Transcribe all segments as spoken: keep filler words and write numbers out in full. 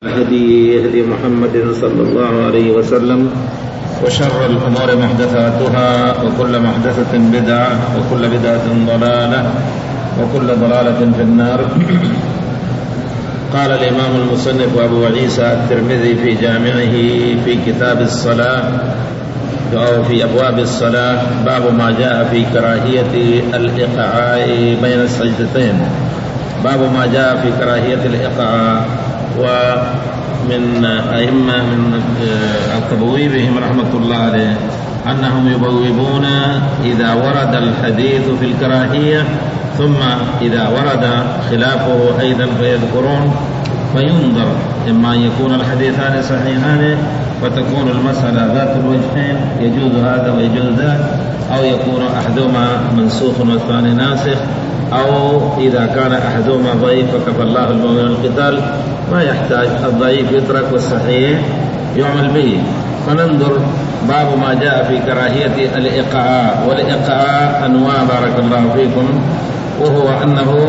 هدي هدي محمد صلى الله عليه وسلم، وشر الأمور محدثاتها، وكل محدثة بدعة، وكل بدعة ضلالة، وكل ضلالة في النار. قال الإمام المصنف أبو عيسى الترمذي في جامعه في كتاب الصلاة أو في أبواب الصلاة: باب ما جاء في كراهية الإقعاء بين السجدتين. باب ما جاء في كراهية الإقعاء. ومن أئمة من التبويبهم رحمة الله عليه أنهم يبوبون إذا ورد الحديث في الكراهية، ثم إذا ورد خلافه أيضا فيذكرون، فينظر إما أن يكون الحديثان صحيحان فتكون المسألة ذات الوجهين، يجوز هذا ويجوز ذاك، أو يكون أحدهما منسوخ والثاني ناسخ، أو إذا كان أحدهما ضعيف فكفى الله المؤمن القتال، ما يحتاج الضعيف يترك والصحيح يعمل به. فننظر باب ما جاء في كراهية الإقعاء. والإقعاء أنواع بارك الله فيكم، وهو أنه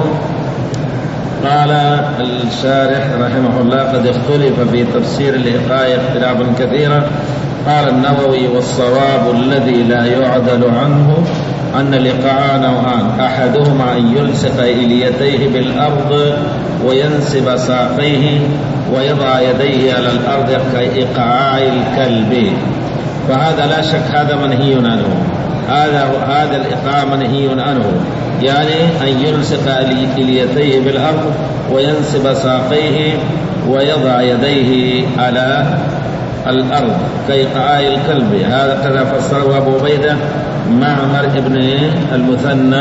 قال الشارح رحمه الله: قد اختلف في تفسير الإقعاء اختلافا كثيرا. قال النووي: والصواب الذي لا يعدل عنه أن الإقعاء نوعان: أحدهما أن يلصق إليتيه بالأرض وينسب ساقيه ويضع يديه على الأرض كإقعاء الكلب، فهذا لا شك هذا منهي عنه. هذا هذا الإقعاء منهي عنه، يعني أن يلصق إليتيه بالأرض وينسب ساقيه ويضع يديه على الأرض كإقعاء الكلب. هذا كذا فسره أبو عبيدة معمر بن المثنى.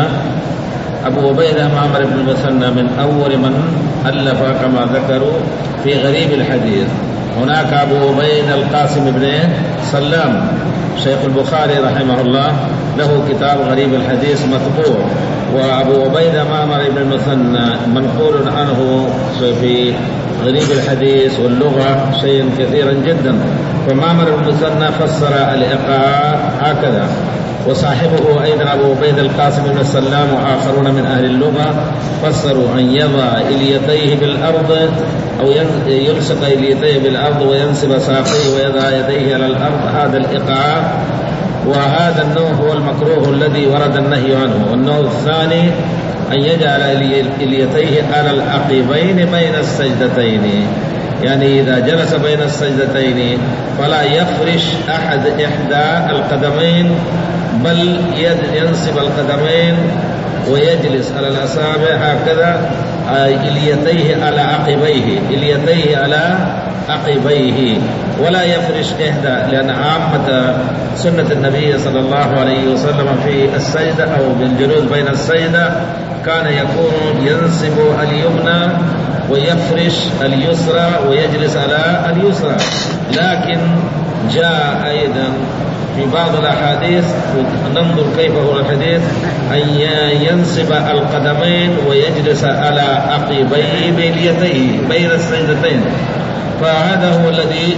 أبو عبيدة معمر بن المثنى من أول من ألف كما ذكروا في غريب الحديث. هناك أبو عبيدة القاسم بن سلام شيخ البخاري رحمه الله، له كتاب غريب الحديث مطبوع. وأبو عبيدة معمر بن المثنى منقول عنه في غريب الحديث واللغة شيء كثيرا جدا. فمعمر بن المثنى فسر الإقعاء هكذا، وصاحبه أيضا أبو عبيدة القاسم بن سلام وآخرون من أهل اللغة فسروا أن يضع إليتيه بالأرض أو يلصق إليتيه بالأرض وينسب ساقيه ويضع يديه على الأرض، هذا الإقعاء. وهذا النوع هو المكروه الذي ورد النهي عنه. والنوع الثاني أن يجعل إليتيه على العقبين بين السجدتين، يعني إذا جلس بين السجدتين فلا يفرش أحد إحدى القدمين، بل ينصب القدمين ويجلس على الأصابع هكذا، إليتيه على عقبيه، إليتيه على عقبيه، ولا يفرش إحدى، لأن عامة سنة النبي صلى الله عليه وسلم في السجدة أو بالجلوس بين السجدة كان يكون ينصب اليمنى ويفرش اليسرى ويجلس على اليسرى. لكن جاء أيضا في بعض الأحاديث، ننظر كيف هو الحديث، أن ينصب القدمين ويجلس على عقبيه بيديه بين السجدتين. فهذا هو الذي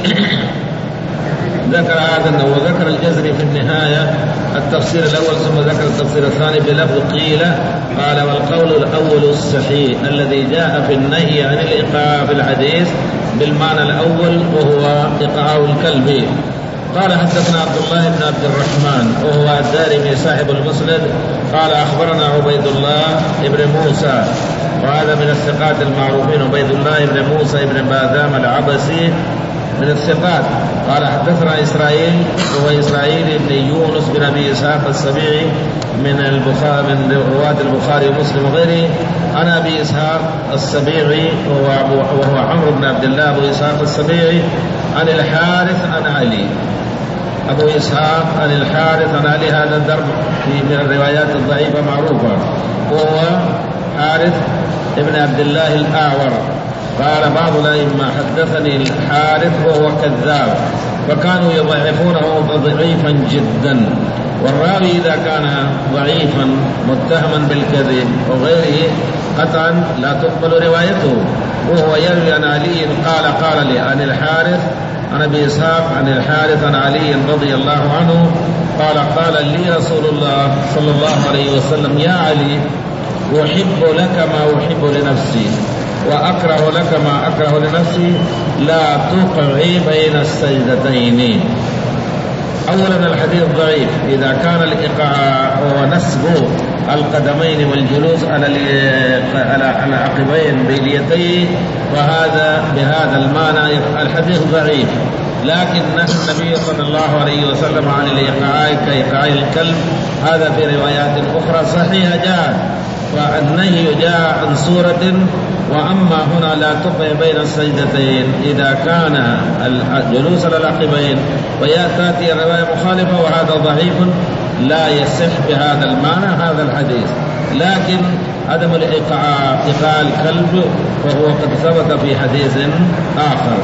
ذكر هذا النوع. وذكر الجزري في النهاية التفسير الأول، ثم ذكر التفسير الثاني بلفظ قيل. قال: والقول الأول الصحيح الذي جاء في النهي عن الإقعاء في الحديث بالمعنى الأول، وهو إقعاء الكلب. قال: حدثنا عبد الله بن عبد الرحمن وهو الدارمي صاحب المسند قال: أخبرنا عبيد الله بن موسى، وهذا من الثقات المعروفين، عبيد الله بن موسى بن باذام العبسي من الثقات. قال: حدثنا إسرائيل وهو إسرائيل بن يونس بن أبي إسحاق السبيعي من البخاري من رواة البخاري ومسلم وغيره، عن أبي إسحاق السبيعي وهو, وهو عمرو بن عبد الله أبو إسحاق السبيعي عن الحارث عن علي. أبو إسحاق عن الحارث عن علي، هذا الضرب من الروايات الضعيفة معروفة، وهو حارث ابن عبد الله الأعور. قال بعض الأئمة: حدثني الحارث وهو كذاب، فكانوا يضعفونه ضعيفا جدا. والراوي إذا كان ضعيفا متهما بالكذب وغيره قطعا لا تقبل روايته. وهو يروي عن علي قال قال لي عن الحارث عن أبي إسحاق عن الحارث عن علي رضي الله عنه قال: قال لي رسول الله صلى الله عليه وسلم: يا علي، أحب لك ما أحب لنفسي، وأكره لك ما أكره لنفسي لا تقعي بين السجدتين. أولا الحديث ضعيف إذا كان الإيقاع ونسب القدمين والجلوس على العقبين باليدين، فهذا بهذا المعنى الحديث ضعيف. لكن نهى النبي صلى الله عليه وسلم عن الإيقاع كإيقاع الكلب، هذا في روايات أخرى صحيحة جاء، فالنهي جاء عن سورة. وأما هنا لا تقع بين السجدتين إذا كان الجلوس على العقبين، ويأتي رواية مخالفة وهذا ضعيف لا يصح بهذا المعنى هذا الحديث. لكن عدم الإيقاع إيقاع الكلب فهو قد ثبت في حديث آخر.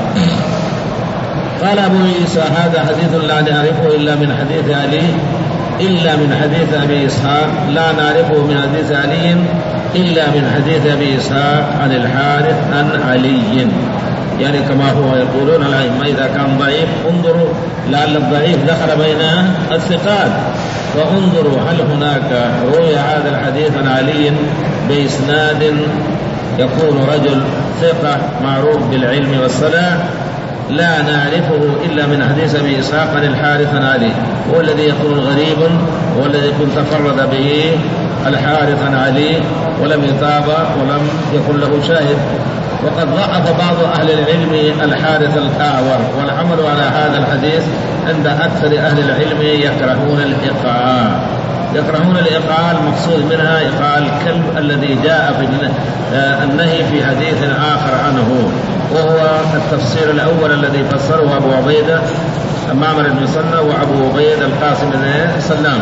قال أبو عيسى هذا حديث لا نعرفه إلا من حديث علي إلا من حديث أبي إسحاق، لا نعرفه من حديث علي إلا من حديث أبي إسحاق عن الحارث عن علي، يعني كما هو يقولون الأئمة إذا كان ضعيف انظروا لعل الضعيف دخل بين الثقات، فانظروا هل هناك روي هذا الحديث عن علي بإسناد يكون رجل ثقة معروف بالعلم والصلاح، لا نعرفه إلا من حديث أبي إسحاق عن الحارث عن علي، هو الذي يكون غريب والذي يكون تفرد به الحارث عن علي ولم يتابع ولم يكن له شاهد. وقد ضعف بعض أهل العلم الحارث الأعور، والعمل على هذا الحديث عند أكثر أهل العلم يكرهون الإيقاع يكرهون الإيقاع المقصود منها إيقاع الكلب الذي جاء في النهي في حديث آخر عنه، وهو التفسير الأول الذي فسره أبو عبيدة معمر بن سنة وأبو عبيد القاسم بن سلام.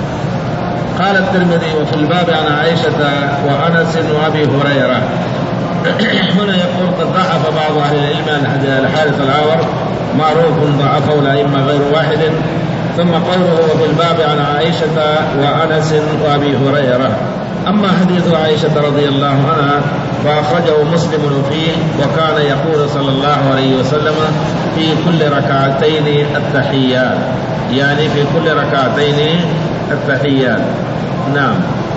قال الترمذي وفي الباب عن عائشة وأنس وأبي هريرة. هنا يقول قد ضعف بعض أهل العلم عن الحارث الأعور، معروف ضعفه الأئمة غير واحد. ثم قوله وفي الباب عن عائشة وأنس وأبي هريرة. أما حديث عائشة رضي الله عنها فأخرجه مسلم فيه، وكان يقول صلى الله عليه وسلم في كل ركعتين التحيات، يعني في كل ركعتين التحيات. نعم.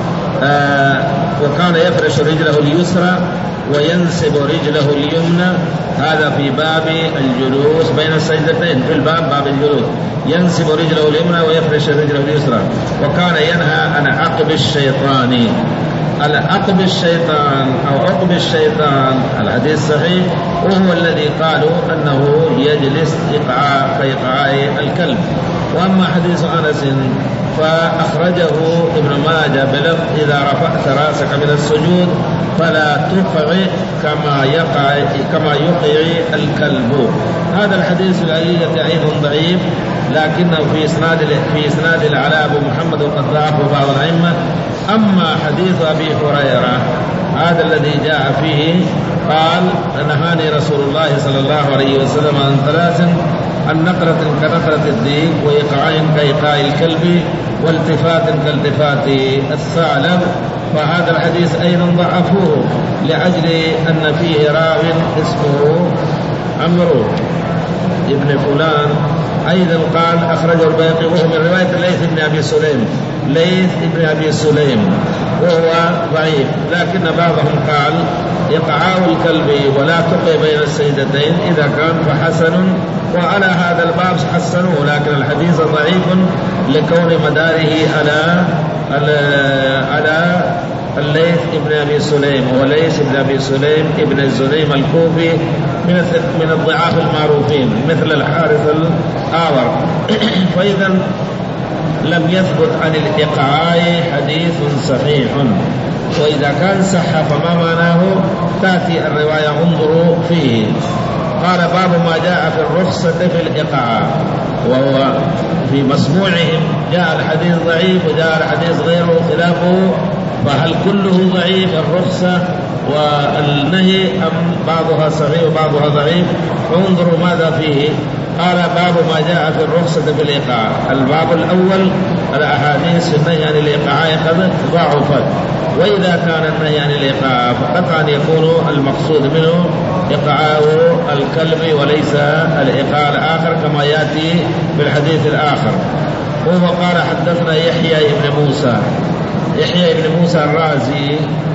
آه وكان يفرش رجله اليسرى وينسب رجله اليمنى، هذا في باب الجلوس بين السجدتين، في الباب باب الجلوس ينسب رجله اليمنى ويفرش رجله اليسرى. وكان ينهى عن عقب الشيطان. عقب الشيطان أو عقب الشيطان الحديث صحيح، وهو الذي قالوا أنه يجلس إيقاع كإيقاع الكلب. وأما حديث أنس فأخرجه ابن ماجه بلفظ إذا رفعت رأسك من السجود فلا تقع كما يقع كما يقع الكلب. هذا الحديث العلية أيضا ضعيف، لكنه في إسناد في إسناد العلاء بن محمد وقد ضعفه بعض الأئمة. أما حديث أبي هريرة هذا الذي جاء فيه قال نهاني رسول الله صلى الله عليه وسلم عن ثلاث: عن نقرة كنقرة الديك، وإيقاع كإيقاع الكلب، والتفات كالتفات الثعلب. فهذا الحديث أيضا ضعفوه لأجل أن فيه راو اسمه عمرو ابن فلان، أيضا قال أخرجه البيهقي وهو من رواية ليث بن أبي سليم ليث بن أبي سليم وهو ضعيف. لكن بعضهم قال إيقاع الكلب ولا تقع بين السجدتين إذا كان فحسن، وعلى هذا الباب حسنوه، لكن الحديث ضعيف لكون مداره على على الليث ابن أبي سليم، وليث ابن أبي سليم ابن الزريم الكوفي من من الضعاف المعروفين مثل الحارث الأعور. فإذا لم يثبت عن الإيقاع حديث صحيح، وإذا كان صح فما معناه تأتي الرواية انظروا فيه. قال باب ما جاء في الرخصة في الإيقاع، وهو في مسموعهم جاء الحديث ضعيف وجاء الحديث غيره خلافه، فهل كله ضعيف الرخصة والنهي أم بعضها صحيح وبعضها ضعيف؟ فانظروا ماذا فيه. قال باب ما جاء في الرخصة في الإيقاع. الباب الأول الأحاديث في النهي عن الإيقاع قد ضعفت، وإذا كان النهي عن الإيقاع فقط أن يكون المقصود منه إيقاع الكلب وليس الإيقاع الآخر كما يأتي في الحديث الآخر. وهو قال حدثنا يحيى بن موسى يحيى بن موسى الرازي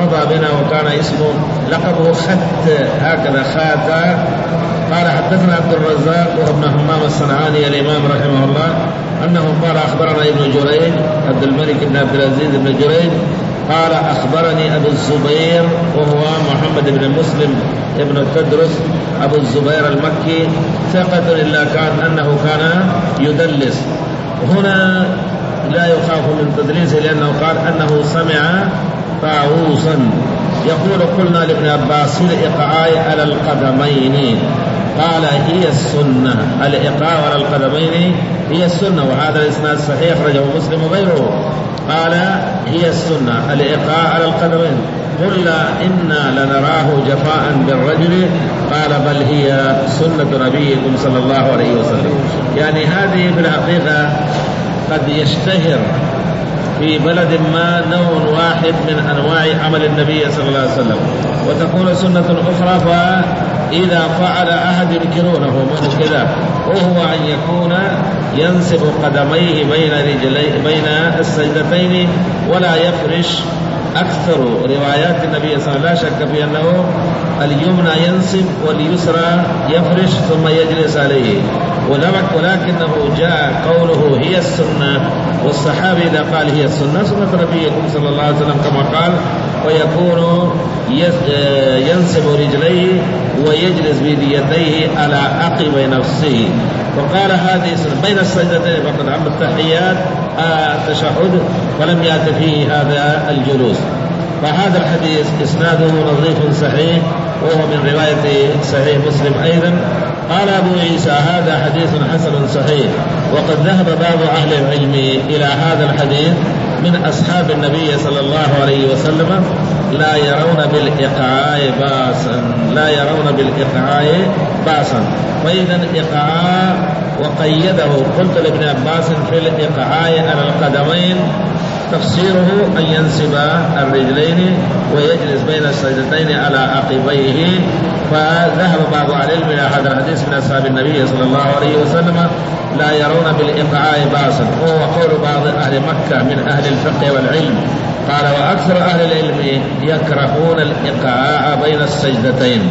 مضى بنا وكان اسمه لقبه خت، هكذا خاتا. قال حدثنا عبد الرزاق وابن همام الصنعاني الإمام رحمه الله أنه قال أخبرنا ابن جريج عبد الملك بن عبد العزيز بن جريج قال أخبرني أبو الزبير وهو محمد بن مسلم ابن التدرس أبو الزبير المكي ثقة إلا كان أنه كان يدلس. هنا لا يخاف من تدليسه لأنه قال أنه سمع طاووسا يقول قلنا لابن عباس في الإقعاء على القدمين، قال هي السنة، الإقعاء على القدمين هي السنة، وهذا الإسناد صحيح أخرجه مسلم وغيره. قال هي السنة الإقعاء على القدمين، قلنا إنا لنراه جفاء بالرجل، قال بل هي سنة نبيكم صلى الله عليه وسلم. يعني هذه في الحقيقة قد يشتهر في بلد ما نوع واحد من أنواع عمل النبي صلى الله عليه وسلم، وتكون سنة أخرى فإذا فعل أحد ينكرونه منه كذا، وهو أن يكون ينسب قدميه بين رجليه بين السجدتين ولا يفرش. أكثر روايات النبي صلى الله عليه وسلم لا شك في أنه اليمنى ينسب واليسرى يفرش ثم يجلس عليه، ولكنه جاء قوله هي السنة، والصحابي إذا قال هي السنة سنة نبيكم صلى الله عليه وسلم كما قال، ويكون ينسب رجليه ويجلس بيديه على عقب نفسه. وقال هذه سنة بين السجدتين فقد، عم التحيات التشهد ولم يأت فيه هذا الجلوس. فهذا الحديث إسناده نظيف صحيح وهو من رواية صحيح مسلم أيضا. قال أبو عيسى هذا حديث حسن صحيح، وقد ذهب بعض أهل العلم إلى هذا الحديث من أصحاب النبي صلى الله عليه وسلم لا يرون بالإقعاء باسا، لا يرون بالإقعاء باسا. فإذا الإقعاء وقيده، قلت لابن عباس في الإقعاء على القدمين تفسيره أن ينسب الرجلين ويجلس بين السجدتين على عقبيه. فذهب بعض أهل العلم إلى هذا الحديث من أصحاب النبي صلى الله عليه وسلم لا يرون بالإقعاء باسا، وهو قول بعض أهل مكة من أهل الفقه والعلم. قال وأكثر أهل العلم يكرهون الإقعاء بين السجدتين.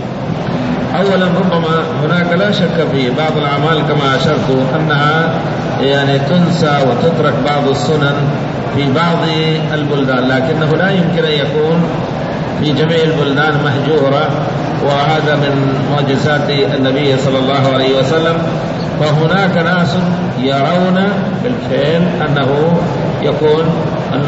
أولا ربما هناك لا شك في بعض الأعمال كما أشرت أنها يعني تنسى وتترك بعض السنن في بعض البلدان، لكنه لا يمكن أن يكون في جميع البلدان مهجورة، وهذا من معجزات النبي صلى الله عليه وسلم. فهناك ناس يرون بالفعل أنه يكون أن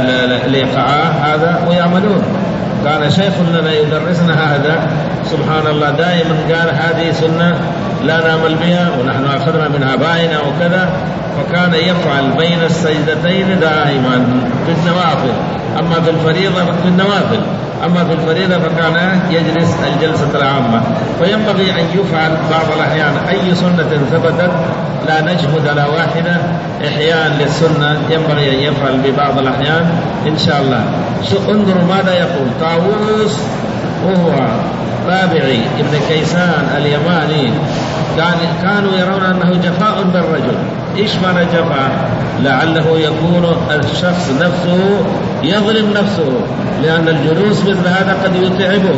الإيقاع هذا ويعملون. كان شيخ لنا يدرسنا هذا سبحان الله دائما قال هذه سنة لا نعمل بها ونحن أخذنا من آبائنا وكذا، فكان يفعل بين السجدتين دائما في النوافل، أما في الفريضة في النوافل أما في الفريضة فكان يجلس الجلسة العامة. فينبغي أن يفعل بعض الأحيان أي سنة ثبتت، لا نجهد على واحدة، إحياء للسنة ينبغي أن يفعل ببعض الأحيان إن شاء الله. انظروا ماذا يقول طاووس وهو رابعي ابن كيسان اليماني، كان كانوا يرون أنه جفاء بالرجل. إيش معنى جفاء؟ لعله يكون الشخص نفسه يظلم نفسه، لأن الجلوس مثل هذا قد يتعبه،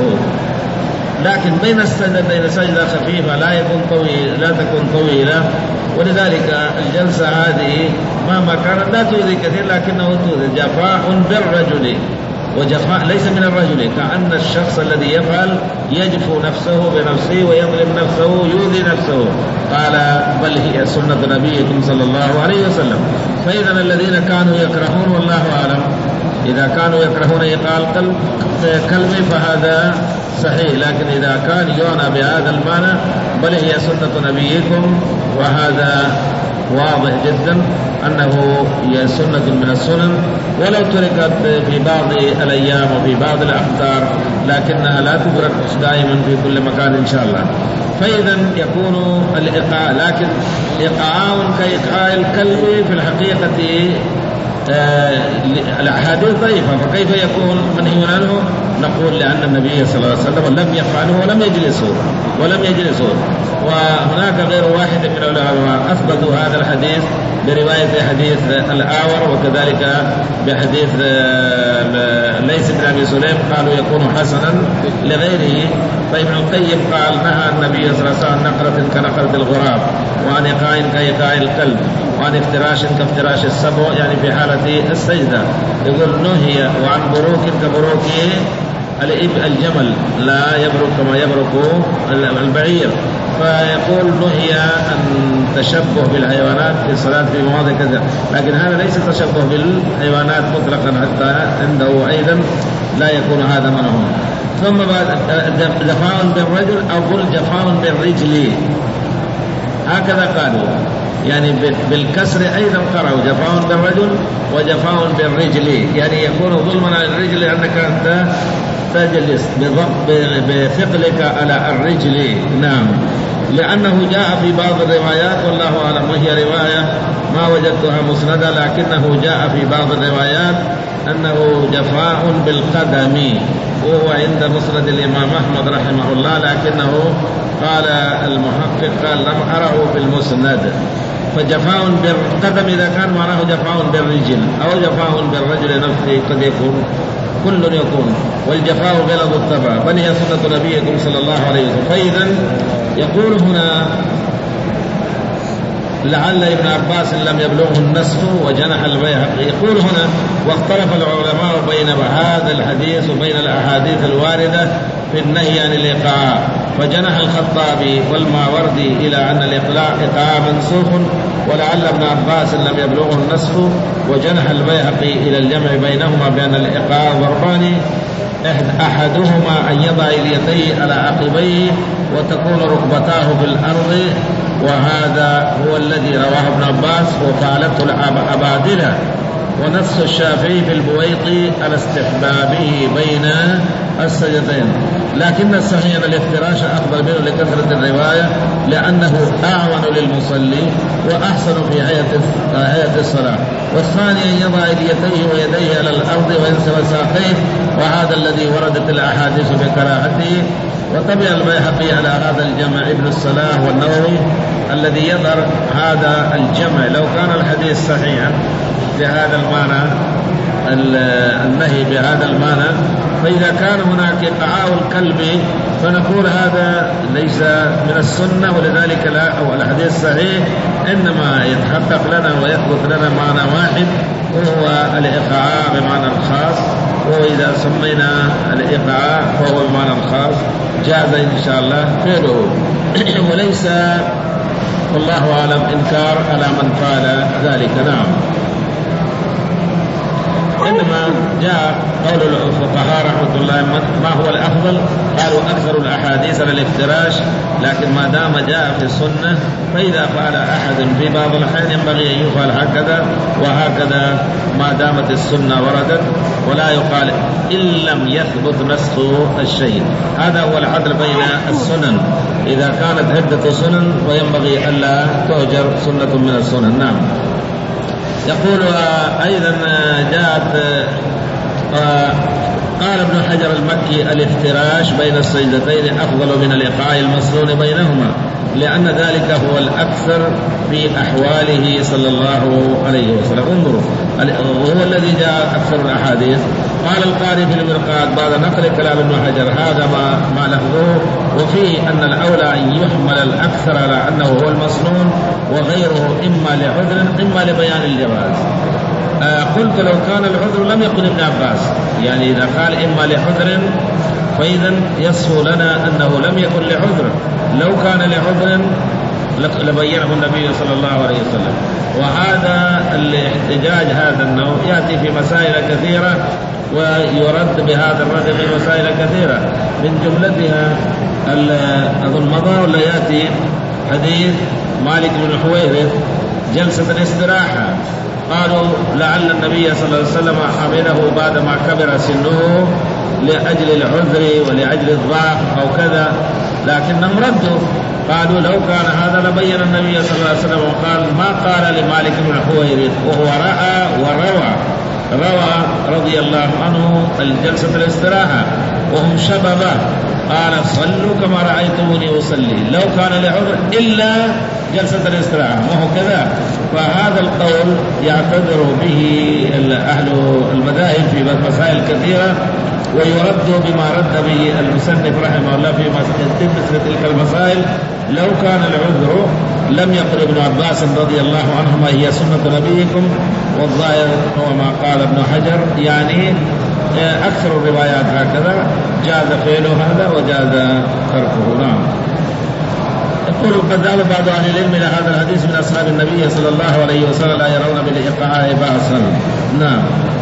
لكن بين السجدتين سجدة خفيفة لا يكون طويل لا تكون طويلة، ولذلك الجلسة هذه مهما كانت لا تؤذي كثير لكنه تؤذي. جفاء بالرجل، وجفاء ليس من الرجل، كأن الشخص الذي يفعل يجفو نفسه بنفسه ويظلم نفسه يؤذي نفسه. قال بل هي سنة نبيكم صلى الله عليه وسلم. فإذا الذين كانوا يكرهون والله أعلم، إذا كانوا يكرهون إيقاع كلمة فهذا صحيح، لكن إذا كان يعنى بهذا المعنى بل هي سنة نبيكم، وهذا واضح جدا أنه هي سنة من السنن، ولو تركت في بعض الأيام وفي بعض الأقطار لكنها لا تترك دائما في كل مكان إن شاء الله. فإذا يكون الإيقاع، لكن إيقاع كإيقاع الكلب في الحقيقة آه الأحاديث ضعيفة، فكيف يكون منهي عنه؟ نقول لأن النبي صلى الله عليه وسلم لم يفعله ولم يجلسه ولم يجلسه وهناك غير واحد من العلماء أثبتوا هذا الحديث برواية حديث الآور، وكذلك بحديث ليس بن أبي سليم قالوا يكون حسنا لغيره. فابن القيم قال نهى النبي صلى الله عليه وسلم نقرة كنقرة الغراب، وعن إيقاع كإيقاع الكلب، وعن افتراش كافتراش السبع، يعني في حالة السجدة. يقول نهي، وعن بروك كبروك الجمل لا يبرك كما يبرك البعير. فيقول نهي أن تشبه بالحيوانات في الصلاة في مواضع كذا، لكن هذا ليس تشبه بالحيوانات مطلقا، حتى عنده أيضا لا يكون هذا منهم. ثم بعد جفاء بالرجل أو قل جفاء بالرجل، هكذا قالوا، يعني بالكسر أيضا قرأوا جفاء بالرجل وجفاء بالرجل، يعني يكون ظلما على الرجل لأنك أنت تجلس بثقلك على الرجل. نعم، لأنه جاء في بعض الروايات، والله أعلم، وهي رواية ما وجدتها مسندة، لكنه جاء في بعض الروايات أنه جفاء بالقدم، وهو عند مسند الإمام أحمد رحمه الله، لكنه قال المحقق قال لم أره في المسند. فجفاء بالقدم إذا كان معناه جفاء بالرجل أو جفاء بالرجل نفسه قد يكون، كل يكون، والجفاء غلظ الطبع، بل هي سنة نبيكم صلى الله عليه وسلم. فإذا يقول هنا لعل ابن عباس لم يبلغه النسخ وجنح البيهقي. يقول هنا واختلف العلماء بين هذا الحديث وبين الأحاديث الواردة في النهي عن الإيقاع، فجنح الخطابي والماوردي إلى أن الإيقاع منسوخ، ولعل ابن عباس لم يبلغه النسخ، وجنح البيهقي إلى الجمع بينهما بأن الإيقاع ضربان، أحدهما أن يضع اليدين على عقبيه وتكون ركبتاه في الأرض، وهذا هو الذي رواه ابن عباس وفعلته الأبادلة. ونص الشافعي في البويطي على استحبابه بين السجدين، لكن الصحيح أن الافتراش أفضل منه لكثرة الرواية، لأنه أعون للمصلي وأحسن في هيئة الصلاة. والثاني أن يضع يديه ويديه على الأرض وينسب ساقيه، وهذا الذي وردت الأحاديث بكراهته. وتبع البيهقي على هذا الجمع ابن الصلاح والنووي الذي يظهر هذا الجمع لو كان الحديث صحيحا بهذا المعنى، النهي بهذا المعنى. فإذا كان هناك إيقاع الكلب فنقول هذا ليس من السنة، ولذلك لا، أو الحديث الصحيح إنما يتحقق لنا ويثبت لنا معنى واحد، وهو الإيقاع بمعنى الخاص. وإذا سمينا الإيقاع فهو بمعنى الخاص، جاز إن شاء الله فعله، وليس والله أعلم إنكار على من فعل ذلك. نعم، إنما جاء قول الفقهاء رحمة الله ما هو الأفضل، قالوا أكثر الأحاديث على الافتراش، لكن ما دام جاء في السنة فإذا فعل أحد في بعض الأحيان ينبغي أن يفعل هكذا وهكذا ما دامت السنة وردت، ولا يقال إن لم يثبت نسخ الشيء. هذا هو العدل بين السنن، إذا كانت عدة سنن وينبغي ألا تهجر سنة من السنن. نعم. يقول أيضا جاءت قال ابن حجر المكي الافتراش بين السجدتين أفضل من الإيقاع المسنون بينهما، لأن ذلك هو الأكثر في أحواله صلى الله عليه وسلم. انظروا، وهو الذي جاء أكثر الأحاديث. قال القاري في المرقات بعد نقل كلام ابن حجر هذا ما, ما لفظه، وفيه أن الأولى أن يحمل الأكثر على أنه هو المسنون وغيره إما لعذر إما لبيان الجواز. آه قلت لو كان العذر لم يقل ابن عباس، يعني إذا قال إما لعذر فإذا يصفو لنا أنه لم يكن لعذر، لو كان لعذر لبينه النبي صلى الله عليه وسلم. وهذا الاحتجاج هذا النوع يأتي في مسائل كثيرة ويرد بهذا الرد في مسائل كثيرة، من جملتها أظن مضى ولا يأتي حديث مالك بن حويرث جلسة الاستراحة، قالوا لعل النبي صلى الله عليه وسلم حمله بعدما كبر سنه لأجل العذر ولأجل الضعف أو كذا، لكنهم ردوا قالوا لو كان هذا لبين النبي صلى الله عليه وسلم، وقال ما قال لمالك بن حويرث وهو رأى وروى روى رضي الله عنه الجلسة الاستراحة وهم شبابه، قال صلوا كما رأيتموني أصلي، لو كان لعذر إلا جلسة الاستراحة، ما هو كذا. فهذا القول يعتذر به أهل المذاهب في مسائل كثيرة، ويرد بما رد به المصنف رحمه الله في مثل تلك المسائل. لو كان العذر لم يقل ابن عباس رضي الله عنهما هي سنة نبيكم، والظاهر هو ما قال ابن حجر، يعني أكثر الروايات هكذا، جاز فعل هذا وجاز تركه. نعم. يقول قد ذهب بعض أهل العلم إلى هذا الحديث من أصحاب النبي صلى الله عليه وسلم لا يرون بالإيقاع بأسا. نعم.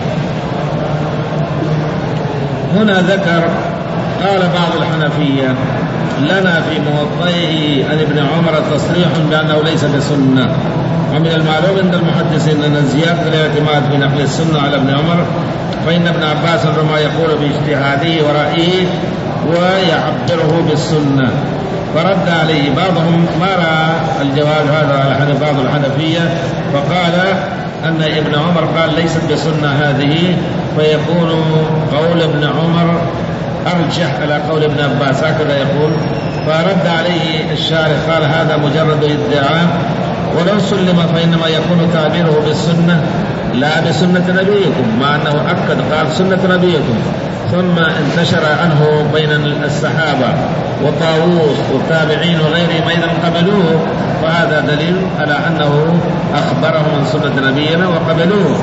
هنا ذكر قال بعض الحنفية لنا في موطئه عن ابن عمر تصريح بأنه ليس بسنة، ومن المعلوم عند المحدثين أن زيادة الاعتماد في نقل السنة على ابن عمر، فإن ابن عباس ربما يقول باجتهاده ورأيه ويعبره بالسنة، فرد عليه بعضهم ما رأى الجواب هذا على بعض الحنفية، فقال أن ابن عمر قال ليست بسنة هذه، فيكون قول ابن عمر أرجح على قول ابن عباس، هكذا يقول. فرد عليه الشارح قال هذا مجرد ادعاء، ولو سلم فإنما يكون تعبيره بالسنة لا بسنة نبيكم، مع أنه أكد قال سنة نبيكم، ثم انتشر عنه بين الصحابة وطاووس والتابعين وغيرهم أيضا قبلوه، فهذا دليل على أنه أخبرهم عن سنة نبينا وقبلوه.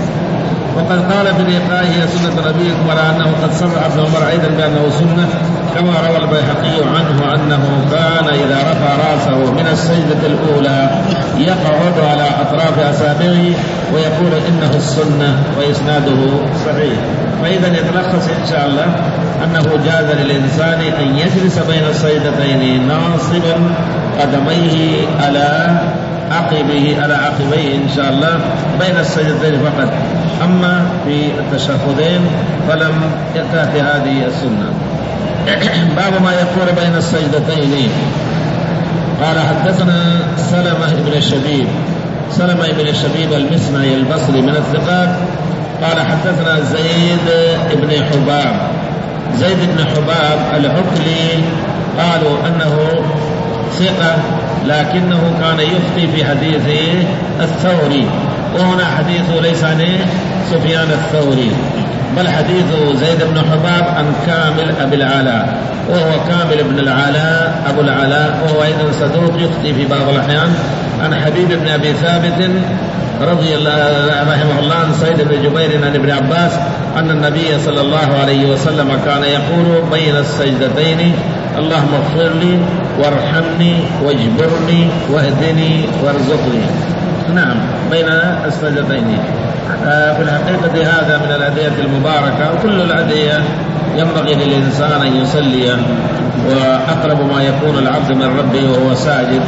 وقد قال في الإيقاع هي سنة نبيكم، على أنه قد صرح ابن عمر أيضا بأنه سنة، كما روى البيهقي عنه أنه كان إذا رفع رأسه من السجدة الأولى يقعد على أطراف أصابعه ويقول إنه السنة، وإسناده صحيح. فإذا يتلخص إن شاء الله أنه جاز للإنسان أن يجلس بين السجدتين ناصبا قدميه على عقبه على عقبيه إن شاء الله بين السجدتين فقط، أما في التشهدين فلم تأتي هذه السنة. باب ما يقول بين السجدتين. قال حدثنا سلمة بن الشبيب، سلمة بن الشبيب المسنعي البصري من الثقات، قال حدثنا زيد بن حباب، زيد بن حباب العقلي قالوا أنه ثقة، لكنه كان يخطي في حديثه الثوري، وهنا حديثه ليس عن سفيان الثوري، بل حديث زيد بن حباب عن كامل أبي العلاء، وهو كامل بن العلاء أبو العلاء، وهو أيضا صدوق يخطي في بعض الأحيان، عن حبيب بن أبي ثابت رضي الله رحمه الله عن سعيد بن جبير عن ابن عباس أن النبي صلى الله عليه وسلم كان يقول بين السجدتين اللهم اغفر لي وارحمني واجبرني واهدني وارزقني. نعم، بين السجدتين. آه في الحقيقة هذا من الأدعية المباركة، وكل الأدعية ينبغي للإنسان أن يصلي، وأقرب ما يكون العبد من ربه وهو ساجد،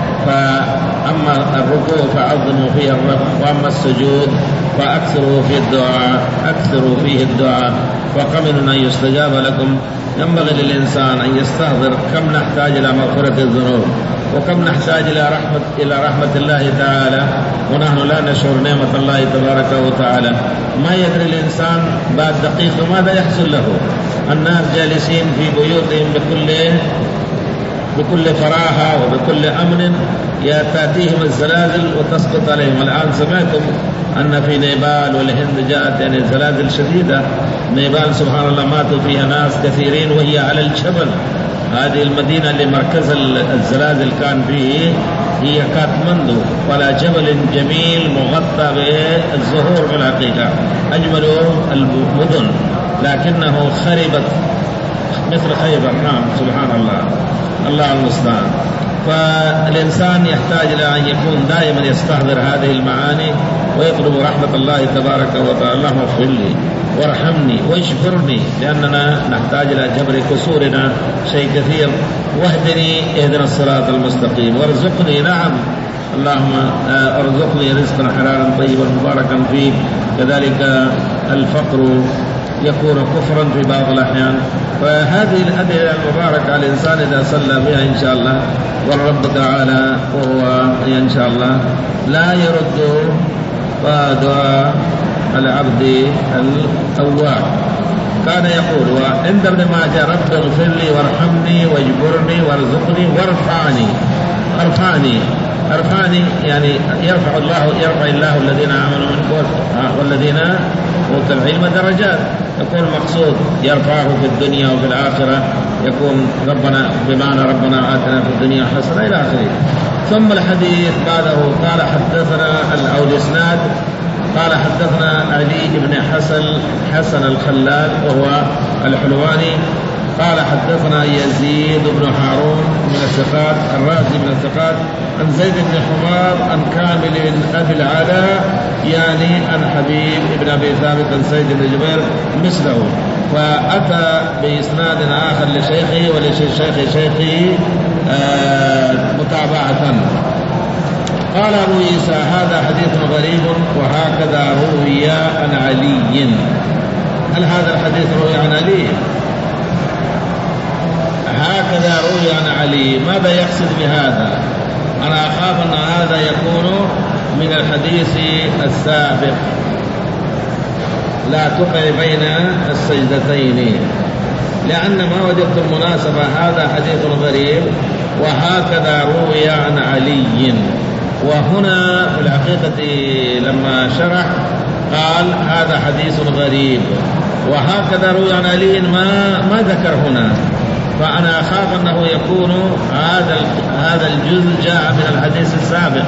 فأما الركوع فعظموا فيه الرب، وأما السجود فأكثروا فيه الدعاء أكثروا فيه الدعاء وقمن أن يستجاب لكم. ينبغي للإنسان أن يستحضر كم نحتاج إلى مغفرة الذنوب، وكم نحتاج إلى رحمة إلى رحمة الله تعالى، ونحن لا نشعر نعمة الله تبارك وتعالى. ما يدري الإنسان بعد دقيقة ماذا يحصل له. الناس جالسين في بيوتهم بكل بكل فراحة وبكل أمن، تأتيهم الزلازل وتسقط عليهم. الآن سمعتم أن في نيبال والهند جاءت يعني زلازل شديدة. نيبال سبحان الله ماتوا فيها ناس كثيرين وهي على الجبل. هذه المدينة اللي مركز الزلازل كان فيه هي كاتماندو، ولا جبل جميل مغطى بالزهور في الحقيقة، أجمل المدن، لكنه خربت مثل خيبر. نعم سبحان الله، الله المستعان. فالإنسان يحتاج إلى أن يكون دائما يستحضر هذه المعاني ويطلب رحمة الله تبارك وتعالى. اللهم اغفر لي وارحمني واجبرني، لأننا نحتاج إلى جبر كسورنا شيء كثير. واهدني اهدنا الصراط المستقيم وارزقني، نعم اللهم ارزقني رزقا حلالا طيبا مباركا فيه. كذلك الفقر يكون كفرا في بعض الأحيان. فهذه الأدعية المباركة الإنسان إذا صلى بها إن شاء الله، والرب تعالى وهو إن شاء الله لا يرد دعاء العبد الأواب. كان يقول وعند ابن ماجه رب اغفر لي وارحمني واجبرني وارزقني وارفعني. ارفعني ارفعني يعني يرفع الله يرفع الله الذين آمنوا منكم والذين أوتوا العلم درجات. يكون المقصود يرفعه في الدنيا وفي الآخرة، يكون ربنا بمعنى ربنا آتنا في الدنيا حسنة إلى آخره. ثم الحديث بعده قال حدثنا أو الإسناد قال حدثنا علي بن حسن حسن الخلال وهو الحلواني قال حدثنا يزيد بن هارون من الثقات الرازي من الثقات عن زيد بن حمار عن كامل بن أبي العلاء يعني عن حبيب بن أبي ثابت عن سيد بن جبير مثله، فأتى بإسناد آخر لشيخه ولشيخ شيخه آه متابعة. قال أبو عيسى هذا حديث غريب وهكذا روي عن علي. هل هذا الحديث روي عن علي؟ هكذا روي عن علي. ماذا يقصد بهذا؟ أنا أخاف أن هذا يكون من الحديث السابق، لا تقع بين السجدتين، لأن ما وجدت المناسبة. هذا حديث غريب وهكذا روي عن علي. وهنا في الحقيقة لما شرح قال هذا حديث غريب وهكذا روي عن علي، ما ما ذكر هنا، فأنا أخاف أنه يكون هذا هذا الجزء جاء من الحديث السابق،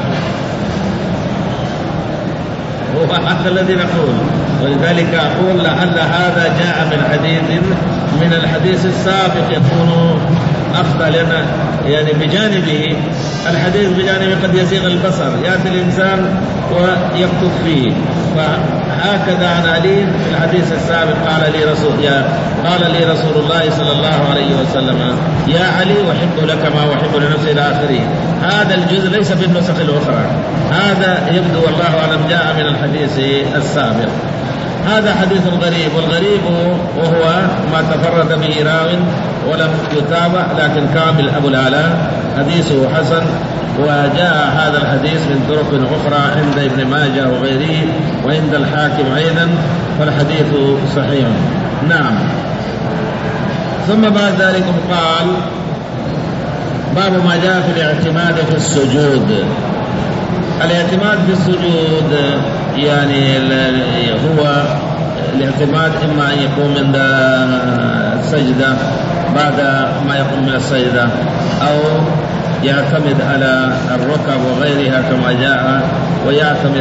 هو هذا الذي نقول. ولذلك أقول لعل هذا جاء من حديث من الحديث السابق يكون أخطأ، لأن يعني بجانبه الحديث بجانبه قد يزيغ البصر، يأتي الإنسان ويكتب فيه. فهكذا عن علي في الحديث السابق قال لي رسول يا قال لي رسول الله صلى الله عليه وسلم يا علي أحب لك ما أحب لنفسي إلى آخره. هذا الجزء ليس في النسخ الأخرى، هذا يبدو والله أعلم جاء من الحديث السابق. هذا حديث غريب، والغريب وهو ما تفرد به راو ولم يتابع، لكن كامل أبو العلاء حديثه حسن. وجاء هذا الحديث من طرق أخرى عند ابن ماجه وغيره وعند الحاكم أيضا، فالحديث صحيح. نعم. ثم بعد ذلك قال باب ما جاء في الاعتماد في السجود. الاعتماد في السجود يعني هو الاعتماد إما أن يكون من السجدة بعد ما يقوم من السجدة، أو يعتمد على الركب وغيرها كما جاء، ويعتمد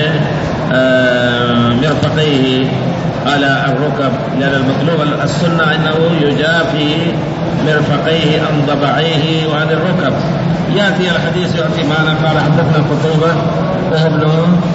بمرفقيه على الركب، لأن المطلوب السنة أنه يجافي مرفقيه عن ضبعيه وعن الركب. يأتي الحديث يأتي معنا قال حدثنا قتيبة وابن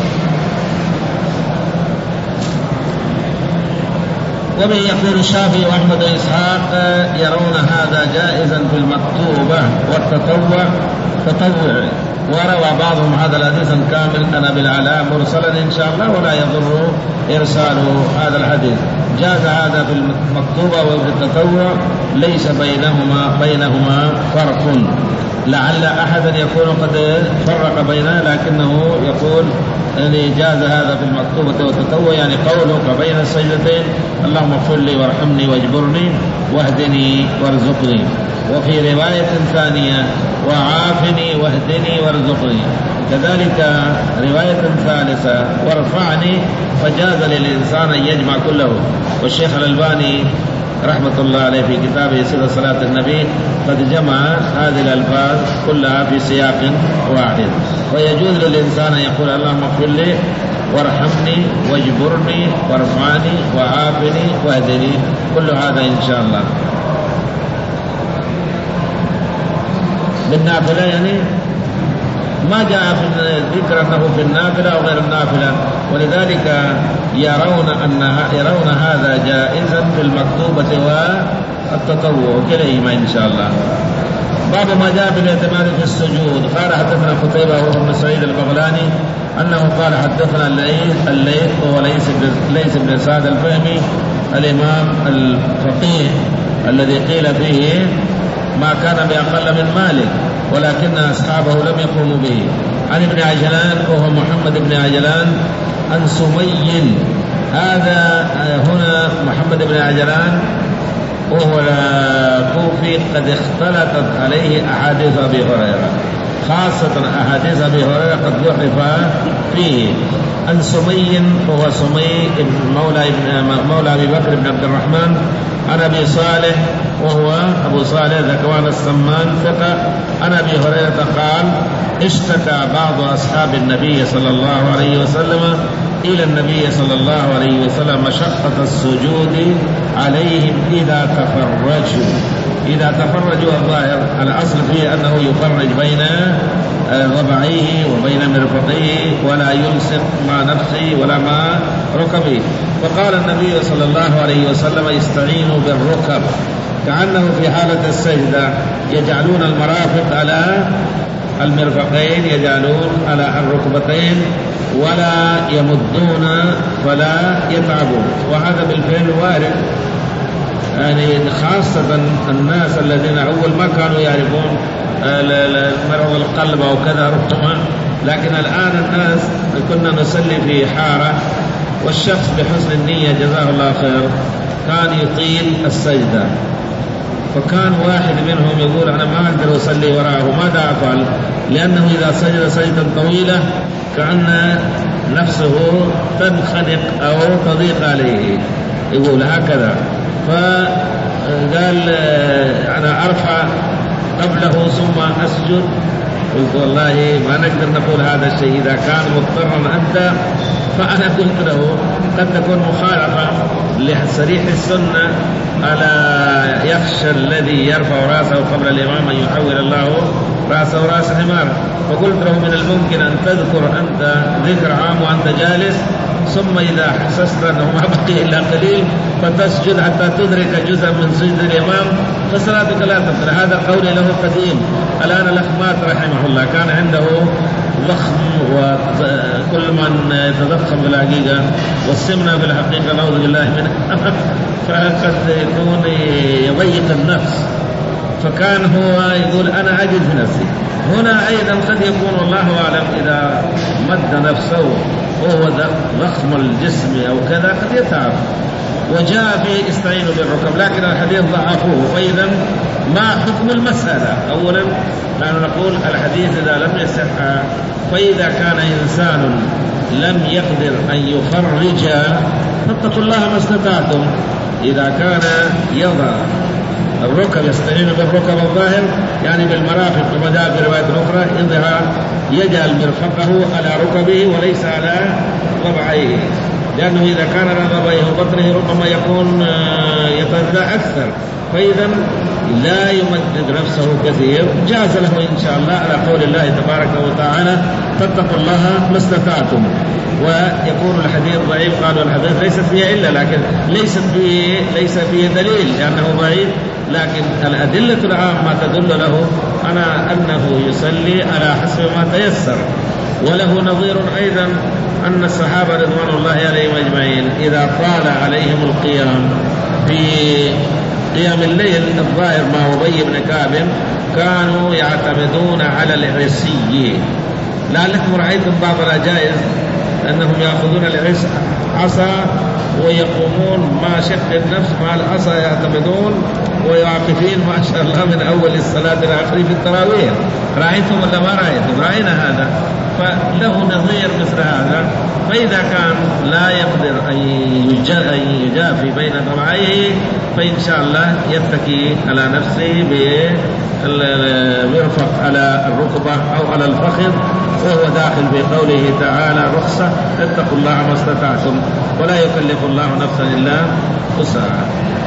ومن يقول الشافعي وأحمد وإسحاق يرون هذا جائزا في المكتوبة والتطوع تطوع، وروى بعضهم هذا الحديث كامل عن أبي العلاء مرسلا إن شاء الله، ولا يضر إرسال هذا الحديث. جاز هذا في المكتوبة وفي التطوع، ليس بينهما بينهما فرق. لعل أحدا يكون قد فرق بينها، لكنه يقول يعني جاز هذا في المكتوبة والتطوع، يعني قولك بين السجدتين اللهم اغفر لي وارحمني واجبرني واهدني وارزقني. وفي رواية ثانية وعافني واهدني وارزقني. كذلك رواية ثالثة وارفعني، فجاز للإنسان أن يجمع كله. والشيخ الألباني رحمة الله عليه في كتابه صفة صلاة النبي قد جمع هذه الألفاظ كلها في سياق واحد. ويجوز للإنسان أن يقول اللهم اغفر لي وارحمني واجبرني وارفعني وعافني واهدني، كل هذا إن شاء الله. بالنافلة يعني ما جاء في ذكر أنه في النافلة أو غير النافلة، ولذلك يرون أن يرون هذا جائزا في المكتوبة والتطوع كليهما إن شاء الله. باب ما جاء في الاعتماد في السجود. قال حدثنا قتيبة وهو بن سعيد البغلاني أنه قال حدثنا الليث الليث وهو ليث بن سعد الفهمي الإمام الفقيه الذي قيل فيه ما كان بأقل من مالك، ولكن أصحابه لم يقوموا به. عن ابن عجلان وهو محمد بن عجلان عن سمي هذا هنا محمد بن عجلان وهو الكوفي قد اختلطت عليه أحاديث أبي هريرة، خاصة أحاديث أبي هريرة قد ضعف فيه. عن سمي وهو سمي مولى مولى أبي بكر بن عبد الرحمن، عن أبي صالح وهو أبو صالح ذكوان السمان ثقة، عن أبي هريرة قال: اشتكى بعض أصحاب النبي صلى الله عليه وسلم إلى النبي صلى الله عليه وسلم مشقة السجود عليهم إذا تفرجوا. إذا تفرجوا الظاهر الأصل فيه أنه يفرج بين ضبعيه وبين مرفقيه ولا يلصق مع نفسه ولا مع ركبه. فقال النبي صلى الله عليه وسلم: استعينوا بالركب، كأنه في حالة السجدة يجعلون المرافق على المرفقين، يجعلون على الركبتين ولا يمدون فلا يتعبون. وهذا بالفعل وارد، يعني خاصة الناس الذين أول ما كانوا يعرفون مرض القلب أو كذا ربما، لكن الآن الناس كنا نصلي في حارة والشخص بحسن النية جزاه الله خير كان يطيل السجدة، فكان واحد منهم يقول: أنا ما أقدر أصلي وراءه، ماذا أفعل؟ لأنه إذا سجد سجدة طويلة كأن نفسه تنخنق أو تضيق عليه، يقول هكذا. فقال: أنا أرفع قبله ثم أسجد. قلت: والله ما نقدر نقول هذا الشيء، إذا كان مضطرا أنت. فأنا قلت له: قد تكون مخالفة لصريح السنة، ألا يخشى الذي يرفع رأسه قبل الإمام أن يحول الله رأسه رأس حمار. فقلت له: من الممكن أن تذكر أنت ذكر عام وأنت جالس، ثم إذا حسست أنه ما بقي إلا قليل فتسجد حتى تدرك جزء من سجد الإمام، فصلاتك لا تبطل. هذا قولي له قديم. الآن الأخمات رحمه الله كان عنده ضخم، وكل من يتضخم بالحقيقة والسمنة بالحقيقة نعوذ بالله منه فقد يكون يضيق النفس، فكان هو يقول: أنا أجد في نفسي. هنا أيضا قد يكون والله أعلم إذا مد نفسه وهو ضخم الجسم أو كذا قد يتعب. وجاء في استعينوا بالركب، لكن الحديث ضعفوه. فإذا ما حكم المسألة؟ أولا نحن نقول الحديث إذا لم يصح، فإذا كان إنسان لم يقدر أن يفرج فاتقوا الله ما استطعتم. إذا كان يضع الركب يستعين بالركب الظاهر يعني بالمرافق، كما جاء في رواية أخرى: إذا يجعل مرفقه على ركبه وليس على ضبعيه، لأنه إذا كان على ضبعيه وبطنه ربما يكون يتأذى أكثر، فإذا لا يمدد نفسه كثير. جاز له إن شاء الله على قول الله تبارك وتعالى: فاتقوا الله ما استطعتم. ويكون الحديث ضعيف، قالوا الحديث ليست فيه إلا، لكن ليس فيه ليس فيه دليل لأنه ضعيف، لكن الأدلة العامة تدل له أنا أنه يصلي على حسب ما تيسر. وله نظير أيضا أن الصحابة رضوان الله عليهم أجمعين إذا طال عليهم القيام في قيام الليل الظاهر مع أبي بن كعب كانوا يعتمدون على العصي. لعلكم رأيتم بعض العجائز أنهم يأخذون العصا عصا ويقومون مع شق النفس مع العصا يعتمدون ويعاقفين ما شاء الله من أول الصلاة إلى آخره في التراويح. رأيتم ولا ما رأيتم؟ رأينا هذا. فله نظير مثل هذا. فإذا كان لا يقدر أن يجافي بين ضبعيه فإن شاء الله يتكي على نفسه بالمرفق على الركبة أو على الفخذ، وهو داخل في قوله تعالى رخصة: اتقوا الله ما استطعتم ولا يكلف الله نفسا إلا وسعها.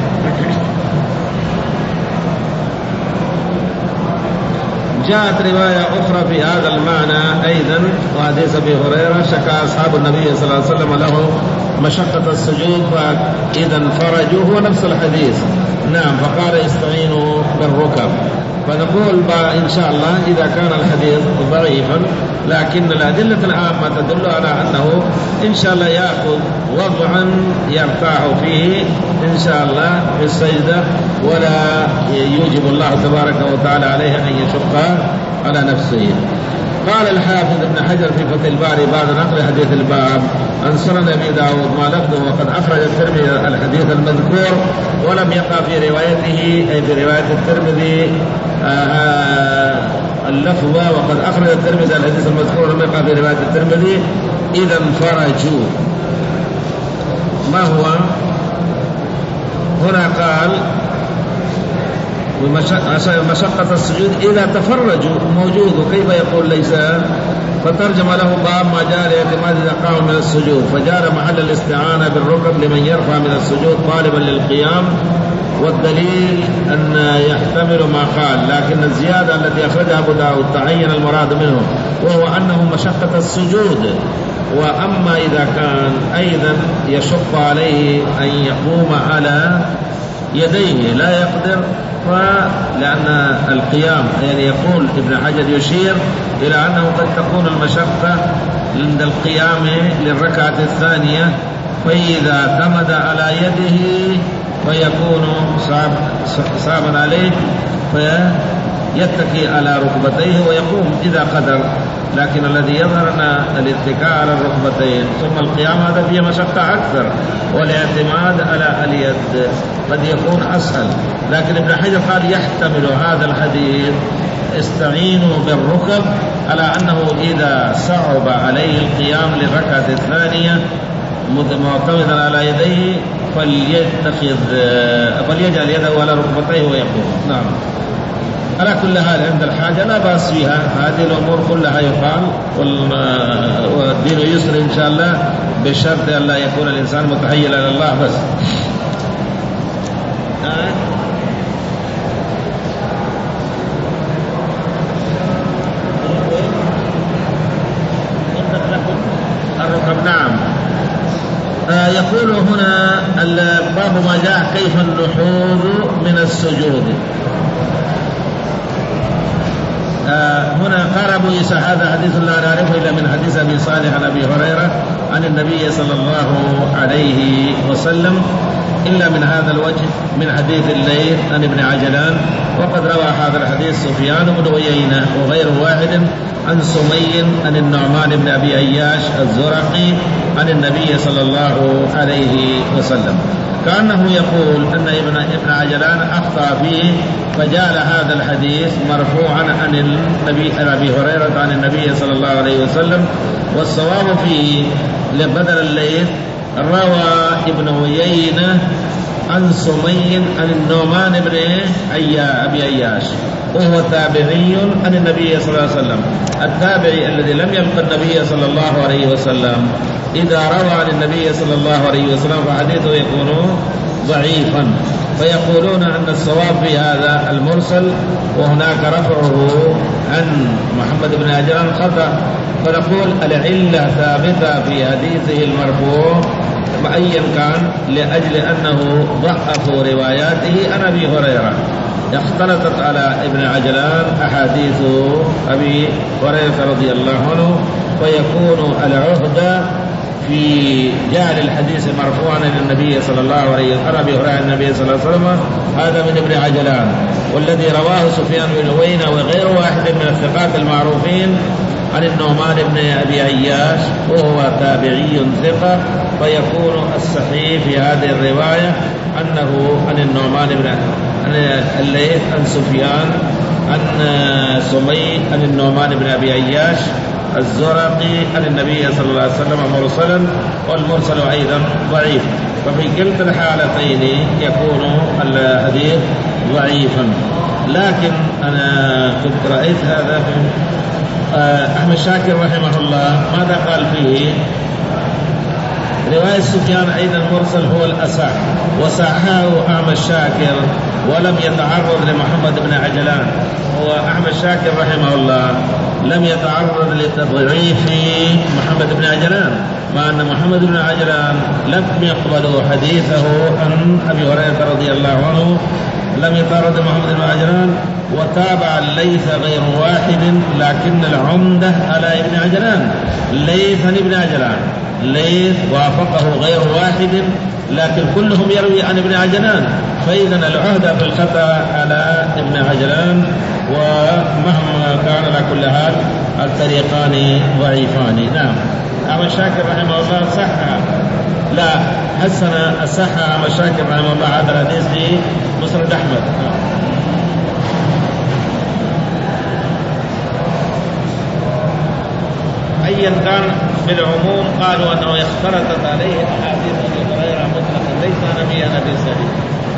جاءت رواية أخرى في هذا المعنى أيضا، وحديث أبي هريرة: شكى أصحاب النبي صلى الله عليه وسلم له مشقة السجود فإذا انفرجوا، هو نفس الحديث. نعم، فقال: استعينوا بالركب. فنقول إن شاء الله إذا كان الحديث ضعيفا لكن الأدلة العامة تدل على أنه إن شاء الله يأخذ وضعا يرتاح فيه إن شاء الله في السجدة، ولا يوجب الله تبارك وتعالى عليه أن يشق على نفسه. قال الحافظ ابن حجر في فتح الباري بعد نقل حديث الباب عن سنن أبي داود ما لفظه وقد أخرج الترمذي الحديث المذكور ولم يقع في روايته أي في رواية الترمذي اللفظ وقد أخرج الترمذي الحديث المذكور ولم يقع في رواية الترمذي إذا انفرجوا. ما هو هنا؟ قال مشقة السجود إذا تفرجوا موجود، وكيف يقول ليس؟ فترجم له باب ما جاء لاعتماد إذا قام من السجود، فجار محل الاستعانة بالركب لمن يرفع من السجود طالبا للقيام، والدليل أن يحتمل ما قال، لكن الزيادة التي أخرجها أبو داود تعين المراد منه وهو أنه مشقة السجود. وأما إذا كان أيضا يشق عليه أن يقوم على يديه لا يقدر، فلأن القيام يعني يقول ابن حجر يشير إلى أنه قد تكون المشقة عند القيام للركعة الثانية، فإذا اعتمد على يده فيكون صعب صعبا عليه فيتكي على ركبتيه ويقوم إذا قدر. لكن الذي يظهر أن الاتكاء على الركبتين ثم القيام هذا فيه مشقة أكثر، والاعتماد على اليد قد يكون أسهل. لكن ابن حجر قال يحتمل هذا الحديث استعينوا بالركب على أنه إذا صعب عليه القيام للركعة الثانية معتمدا على يديه فليتخذ فليجعل يده على ركبتيه ويقوم. نعم. على كل حال عند الحاجة لا بأس فيها، هذه الأمور كلها يقال، والدين يسر إن شاء الله بشرط أن لا يكون الإنسان متحيلا إلى الله بس. الركب. نعم. آه يقول هنا الباب ما جاء كيف النحوذ من السجود. آه هنا قال أبو عيسى هذا حديث لا نعرفه إلا من حديث أبي صالح عن أبي هريرة عن النبي صلى الله عليه وسلم إلا من هذا الوجه من حديث الليث عن ابن عجلان، وقد روى هذا الحديث سفيان بن عيينة وغير واحد عن سمي عن النعمان بن أبي أياش الزرقي عن النبي صلى الله عليه وسلم، كأنه يقول أن ابن ابن عجلان أخطأ فيه فجعل هذا الحديث مرفوعا عن النبي أبي هريرة عن النبي صلى الله عليه وسلم، والصواب فيه لبدل الليث روى ابن عيينة عن سمي عن النعمان بن أبي أياش وهو تابعي عن النبي صلى الله عليه وسلم. التابعي الذي لم يلقى النبي صلى الله عليه وسلم إذا روى عن النبي صلى الله عليه وسلم فحديثه يكون ضعيفا، فيقولون أن الصواب في هذا المرسل وهناك رفعه عن محمد بن عجلان خطأ، فنقول العلة ثابتة في حديثه المرفوع أيا كان لأجل أنه ضعفوا رواياته عن أبي هريرة، اختلطت على ابن عجلان أحاديث أبي هريرة رضي الله عنه، فيكون العهدة في جعل الحديث مرفوعا للنبي صلى الله عليه وسلم عن أبي هريرة النبي صلى الله عليه وسلم هذا من ابن عجلان، والذي رواه سفيان بن عيينة وغير واحد من الثقات المعروفين عن النعمان بن أبي أياش وهو تابعي ثقة، فيكون الصحيح في هذه الرواية أنه عن النعمان بن الليث عن سفيان عن سمي عن النعمان بن أبي أياش الزرقي عن النبي صلى الله عليه وسلم مرسلا، والمرسل أيضا ضعيف، ففي كلتا الحالتين يكون الحديث ضعيفا. لكن أنا كنت رأيت هذا في أحمد شاكر رحمه الله ماذا قال فيه؟ رواية سفيان أيضا مرسل هو الأصح، وصححه أحمد شاكر ولم يتعرض لمحمد بن عجلان. هو أحمد شاكر رحمه الله لم يتعرض لتضعيف محمد بن عجلان، مع أن محمد بن عجلان لم يقبل حديثه عن أبي هريرة رضي الله عنه، لم يتعرض محمد بن عجلان، وتابع الليث غير واحد، لكن العمدة على ابن عجلان ليث عن ابن عجلان، ليث وافقه غير واحد، لكن كلهم يروي عن ابن عجلان، فإذا العهدة في الخطأ على ابن عجلان. ومهما كان على كل حال الطريقان ضعيفان. نعم. أحمد شاكر رحمه الله صح لا حسن الصح أحمد شاكر رحمه الله هذا الحديث في مسند أحمد. أيا كان بالعموم قالوا أنه اختلطت عليه أحاديث أبي هريرة مطلقا ليس نبيا نبي سليم.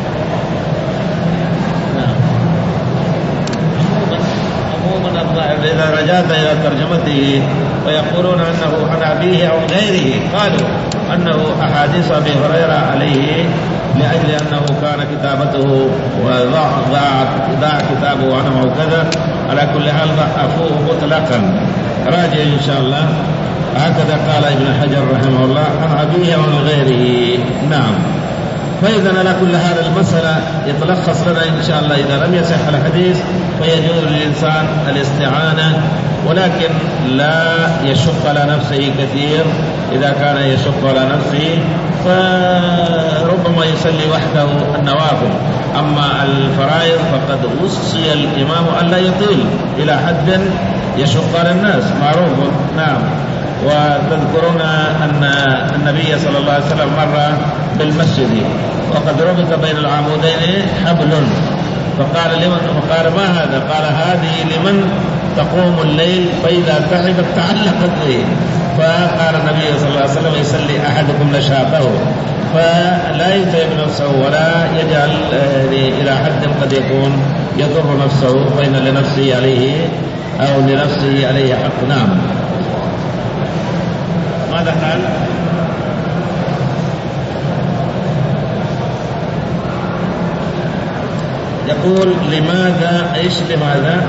إذا رجعت إلى ترجمته ويقولون أنه عن أبيه أو غيره قالوا أنه أحاديث أبي هريرة عليه لأجل أنه كان كتابته وضاع كتابه عنه أو كذا. على كل حال ضعفوه مطلقا. راجع إن شاء الله. هكذا قال ابن حجر رحمه الله عن أبيه أو غيره. نعم. فإذا على كل حال المسألة يتلخص لنا إن شاء الله إذا لم يصح الحديث فيجوز للإنسان الاستعانة ولكن لا يشق على نفسه كثير. إذا كان يشق على نفسه فربما يصلي وحده النوافل. أما الفرائض فقد وصي الإمام ألا يطيل إلى حد يشق على الناس معروف. نعم. وتذكرون أن النبي صلى الله عليه وسلم مر بالمسجد وقد ربط بين العمودين حبل فقال لمن فقال ما هذا؟ قال هذه لمن تقوم الليل فإذا تعبت تعلقت به. فقال النبي صلى الله عليه وسلم يسلي أحدكم نشاطه فلا يتعب نفسه ولا يجعل إلى حد قد يكون يضر نفسه فإن لنفسه عليه أو لنفسه عليه حق. نعم. ماذا قال؟ يقول لماذا ايش لماذا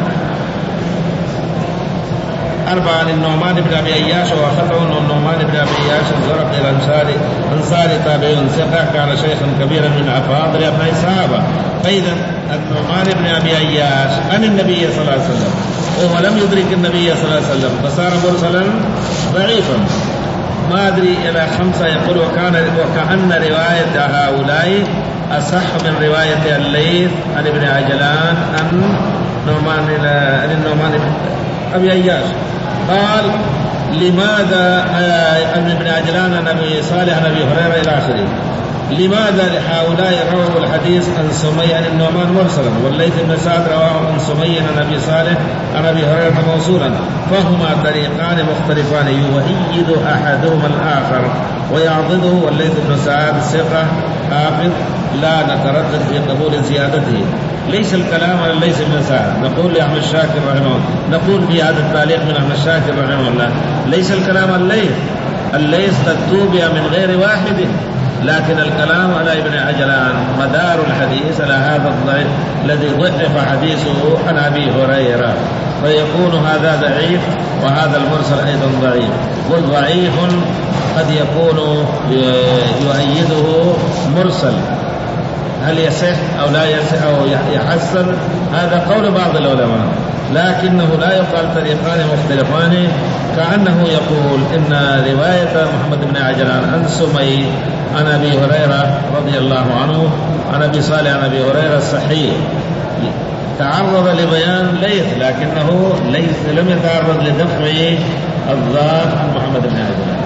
أربعة للنعمان بن أبي أياش وأخذه النعمان بن أبي أياش الزرق إلى أنصاري أنصاري تابعين ثقة كان شيخا كبيرا من أفاضل أبناء الصحابة. فإذا النعمان بن أبي أياش عن النبي صلى الله عليه وسلم وهو لم يدرك النبي صلى الله عليه وسلم فصار مرسلا ضعيفا. ما أدري إلى خمسة. يقول وكان وكأن رواية هؤلاء أصح من رواية الليث عن ابن عجلان عن نعمان عن النعمان أبي أياش. قال لماذا عن ابن عجلان عن أبي صالح عن أبي هريرة إلى آخره. لماذا لهؤلاء رووا الحديث عن سمي عن النعمان مرسلا والليث بن سعد رواه عن سمي عن أبي صالح عن أبي هريرة موصولا فهما طريقان مختلفان يؤيد أحدهما الآخر ويعضده. والليث بن سعد ثقة حافظ لا نتردد في قبول زيادته. ليس الكلام على الليث بن سعد. نقول لأحمد الشاكر رحمه الله نقول في هذا التعليق من أحمد الشاكر رحمه الله ليس الكلام على الليث. الليث قد توبي من غير واحد لكن الكلام على ابن عجلان مدار الحديث على هذا الضعيف الذي ضعف حديثه عن أبي هريرة فيكون هذا ضعيف وهذا المرسل أيضا ضعيف. والضعيف قد يكون يؤيده مرسل هل يصح أو لا يصح أو يحسن هذا قول بعض العلماء لكنه لا يقال طريقان مختلفان. كأنه يقول إن رواية محمد بن عجلان عن سمي عن أبي هريرة رضي الله عنه عن أبي صالح عن أبي هريرة صحيح تعرض لبيان ليث لكنه ليث لم يتعرض لدفع الضار عن محمد بن عجلان.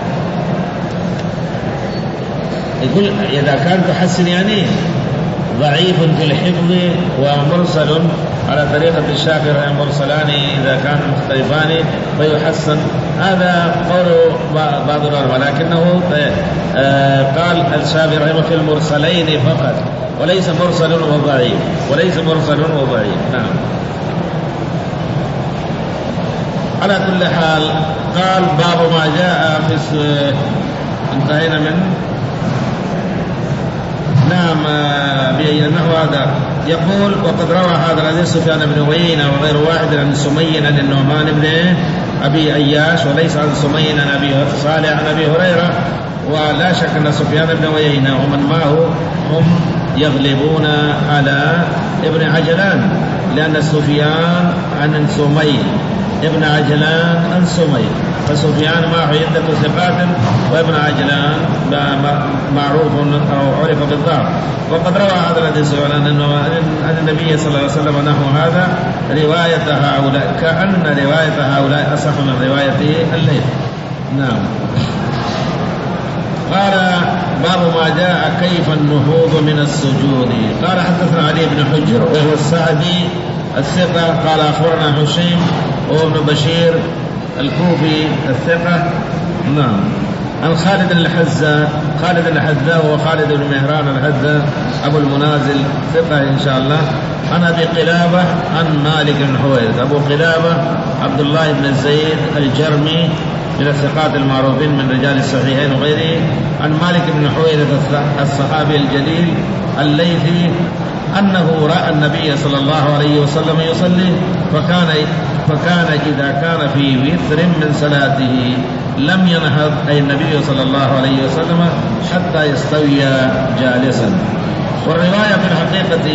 يقول إذا كان تحسن يعني ضعيف في الحفظ ومرسل على طريقة الشافعي مرسلان إذا كان مختلفان فيحسن. هذا قول بعض العلماء ولكنه قال الشافعي رحمه في المرسلين فقط وليس مرسل وضعيف وليس مرسل وضعيف. نعم. على كل حال قال باب ما جاء في انتهينا من نعم بأنه هذا يقول وقد روى هذا الحديث سفيان بن عيينة وغير واحد عن سمي عن النعمان بن أبي أياش وليس عن سمي عن أبي صالح عن أبي هريرة. ولا شك أن سفيان بن عيينة ومن معه هم يغلبون على ابن عجلان لأن سفيان عن سمي ابن عجلان عن سمي فسفيان معه عدة ثقات، وابن عجلان معروف أو عرف بالضعف. وقد روى هذا الحديث عن النبي صلى الله عليه وسلم نحو هذا رواية هؤلاء، كأن رواية هؤلاء أصح من رواية الليث. نعم. قال باب ما جاء كيف النهوض من السجود. قال حدثنا علي بن حجر وهو السعدي الثقة قال أخبرنا هشيم وهو ابن بشير الكوفي الثقة. نعم. عن خالد الحذاء، خالد الحذاء هو خالد بن مهران الحذاء أبو المنازل ثقة إن شاء الله. عن أبي قلابة عن مالك بن حويرث. أبو قلابة عبد الله بن زيد الجرمي من الثقات المعروفين من رجال الصحيحين وغيره. عن مالك بن حويرث الصحابي الجليل الليثي أنه رأى النبي صلى الله عليه وسلم يصلي فكان فكان إذا كان في وتر من صلاته لم ينهض أي النبي صلى الله عليه وسلم حتى يستوي جالسا. والرواية في الحقيقة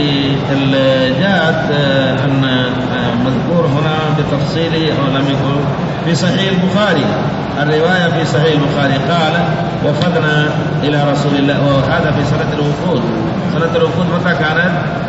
جاءت أن مذكور هنا بتفصيله أو لم يكن في صحيح البخاري. الرواية في صحيح البخاري قال وفدنا إلى رسول الله، وهذا في سنة الوفود. سنة الوفود متى كانت؟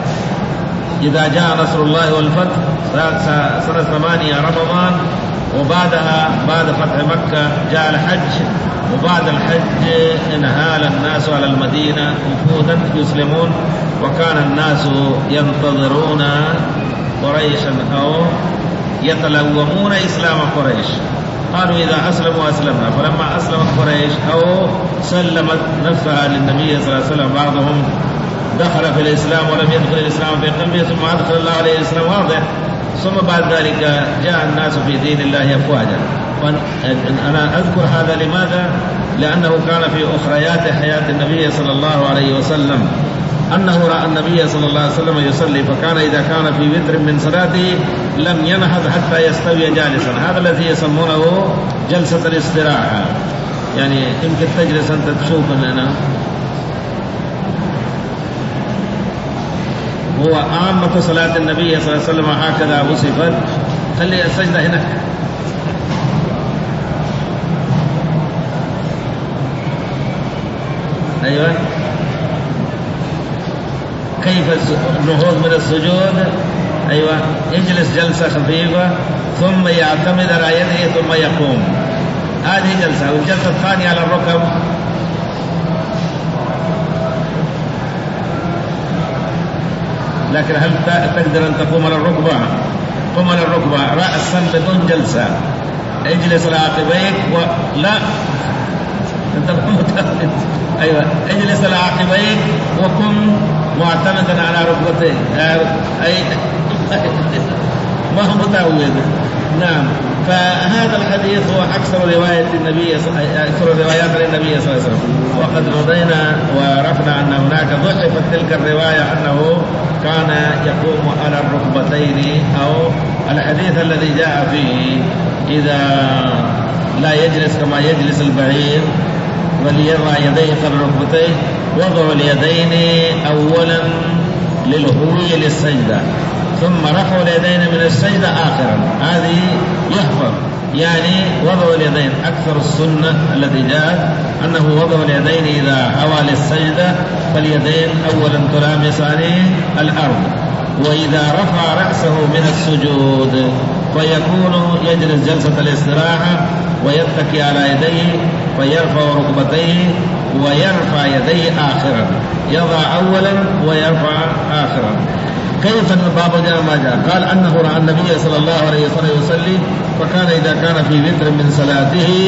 إذا جاء نصر الله والفتح سنة ثمانية رمضان، وبعدها بعد فتح مكة جاء الحج، وبعد الحج انهال الناس على المدينة وفودا يسلمون، وكان الناس ينتظرون قريشا أو يتلومون إسلام قريش. قالوا إذا أسلموا أسلمنا، فلما أسلمت قريش أو سلمت نفسها للنبي صلى الله عليه وسلم بعضهم دخل في الإسلام ولم يدخل الإسلام في قلبه ثم أدخل الله عليه الإسلام واضح، ثم بعد ذلك جاء الناس في دين الله أفواجا. أنا أذكر هذا لماذا؟ لأنه كان في أخريات حياة النبي صلى الله عليه وسلم أنه رأى النبي صلى الله عليه وسلم يصلي فكان إذا كان في وتر من صلاته لم ينهض حتى يستوي جالسا. هذا الذي يسمونه جلسة الاستراحة، يعني يمكن تجلس أنت تشوف أننا هو عامة صلاة النبي صلى الله عليه وسلم هكذا وصفت. خلي السجدة هنا. أيوة. كيف النهوض من السجود؟ أيوة. يجلس جلسة خفيفة ثم يعتمد على يده ثم يقوم، هذه جلسة. والجلسة الثانية على الركب. لكن هل تقدر أن تقوم على الركبة؟ قم على الركبة رأسا بدون جلسة، اجلس على عقبيك و... لا أنت متعود. أيوة. اجلس على عقبيك وكن معتمدا على ركبتيك، أي ما هو متعود. نعم. فهذا الحديث هو أكثر رواية النبي أكثر روايات للنبي صلى الله عليه وسلم. وقد مضينا وعرفنا أن هناك ضعفت تلك الرواية أنه كان يقوم على الركبتين، أو الحديث الذي جاء فيه إذا لا يجلس كما يجلس البعير وليضع يديه قبل ركبتيه، وضع اليدين أولا للهوي للسجدة ثم رفع اليدين من السجدة آخرا. هذه يحفظ، يعني وضع اليدين أكثر السنة التي جاءت أنه وضع اليدين إذا هوى للسجدة فاليدين أولا تلامسان الأرض، وإذا رفع رأسه من السجود فيكون يجلس جلسة الاستراحة ويتكي على يديه فيرفع ركبتيه ويرفع يديه آخرا، يضع أولا ويرفع آخرا. كيف الباب جاء ما جاء؟ قال أنه رأى النبي صلى الله عليه وسلم يصلي فكان إذا كان في وتر من صلاته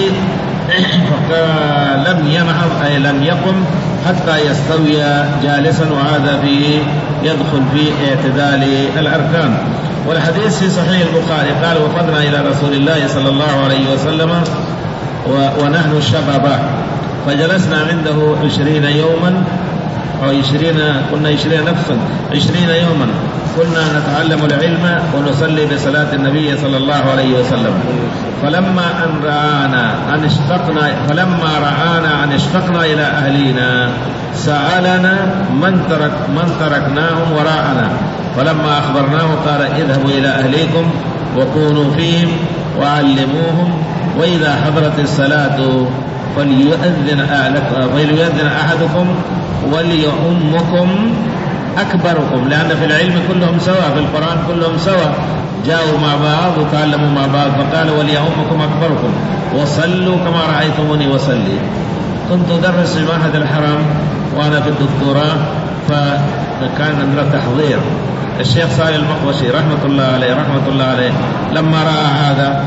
لم ينهض أي لم يقم حتى يستوي جالسا، وهذا فيه يدخل في اعتدال الأركان. والحديث في صحيح البخاري قال وفدنا إلى رسول الله صلى الله عليه وسلم ونحن الشباب فجلسنا عنده عشرين يوما أو عشرين كنا عشرين نفسا عشرين يوما كنا نتعلم العلم ونصلي بصلاة النبي صلى الله عليه وسلم. فلما أن رآنا أن اشتقنا فلما رآنا أن اشتقنا إلى أهلنا سألنا من ترك من تركناهم وراءنا، فلما أخبرناه قال اذهبوا إلى أهليكم وكونوا فيهم وعلموهم وإذا حضرت الصلاة فليؤذن فليؤذن أحدكم وليؤمكم أكبركم، لأن في العلم كلهم سواء، في القرآن كلهم سواء، جاءوا مع بعض وتعلموا مع بعض، فقال وليؤمكم أكبركم وصلوا كما رأيتموني وصلي. كنت أدرس في معهد الحرم وأنا في الدكتوراه، فكان عندنا تحضير. الشيخ صالح المقبشي رحمة الله عليه رحمة الله عليه لما رأى هذا،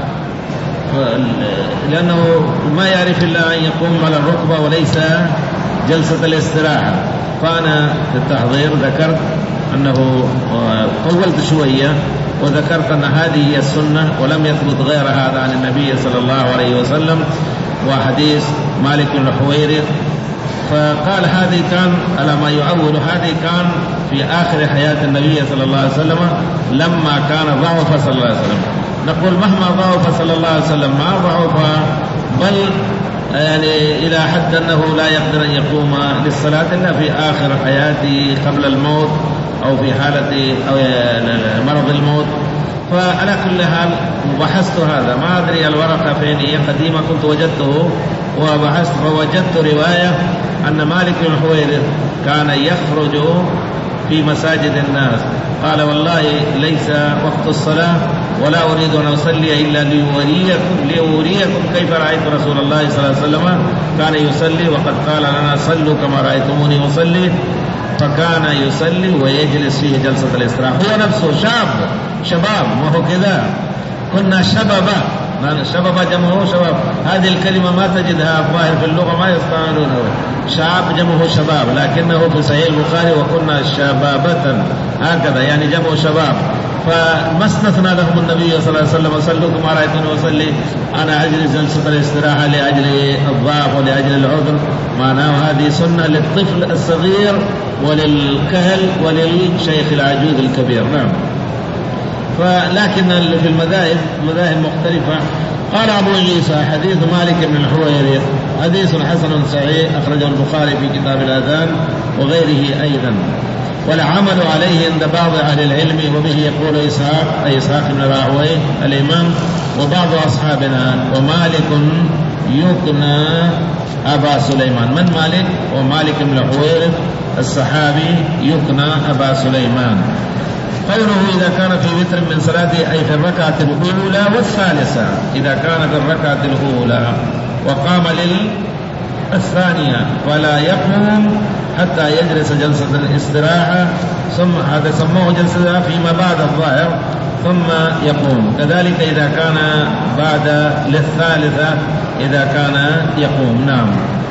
لأنه ما يعرف إلا أن يقوم على الركبة وليس جلسة الاستراحة، فأنا في التحضير ذكرت أنه طولت شوية وذكرت أن هذه هي السنة ولم يثبت غير هذا عن النبي صلى الله عليه وسلم، وحديث مالك بن الحويرث. فقال هذه كان على ما يؤول، هذه كان في آخر حياة النبي صلى الله عليه وسلم لما كان ضعف صلى الله عليه وسلم. نقول مهما ضعف صلى الله عليه وسلم ما ضعف، بل يعني إلى حد أنه لا يقدر أن يقوم للصلاة إلا في آخر حياته قبل الموت أو في حالة أو مرض الموت. فعلى كل حال بحثت هذا، ما أدري الورقة فين هي، قديمة كنت وجدته وبحثت فوجدت رواية أن مالك بن الحويرث كان يخرج في مساجد الناس، قال والله ليس وقت الصلاة ولا أريد أن أصلي إلا لأوريكم, لأوريكم كيف رأيت رسول الله صلى الله عليه وسلم كان يصلي، وقد قال لنا صلوا كما رأيتموني أصلي. فكان يصلي ويجلس فيه جلسة الاستراحة، هو نفسه شاب شباب، ما هو كذا، كنا شبابا، شبابا جمعه شباب، هذه الكلمة ما تجدها الظاهر في اللغة ما يستعملونها، شاب جمعه شباب، لكنه في صحيح البخاري وكنا شبابة هكذا يعني جمعه شباب. فما استثنى لهم النبي صلى الله عليه وسلم صلوا كما رأيتني وصلي، أنا أجلس جلسة الاستراحة لأجل الضعف ولأجل العذر، معناه هذه سنة للطفل الصغير وللكهل وللشيخ العجوز الكبير. نعم. فلكن في المذاهب مذاهب مختلفة. قال أبو عيسى حديث مالك بن الحويرث حديث حسن صحيح أخرجه البخاري في كتاب الأذان وغيره أيضا، والعمل عليه عند بعض أهل العلم، وبه يقول إسحاق أي إسحاق بن راهويه الإمام وبعض أصحابنا. ومالك يكنى أبا سليمان، من مالك؟ ومالك بن الحويرث الصحابي يكنى أبا سليمان. قوله إذا كان في وتر من صلاته أي في الركعة الأولى والثالثة، إذا كان في الركعة الأولى وقام للثانية فلا يقوم حتى يجلس جلسة الاستراحة، ثم هذا سموه جلسة فيما بعد الظاهر، ثم يقوم. كذلك إذا كان بعد للثالثة إذا كان يقوم. نعم.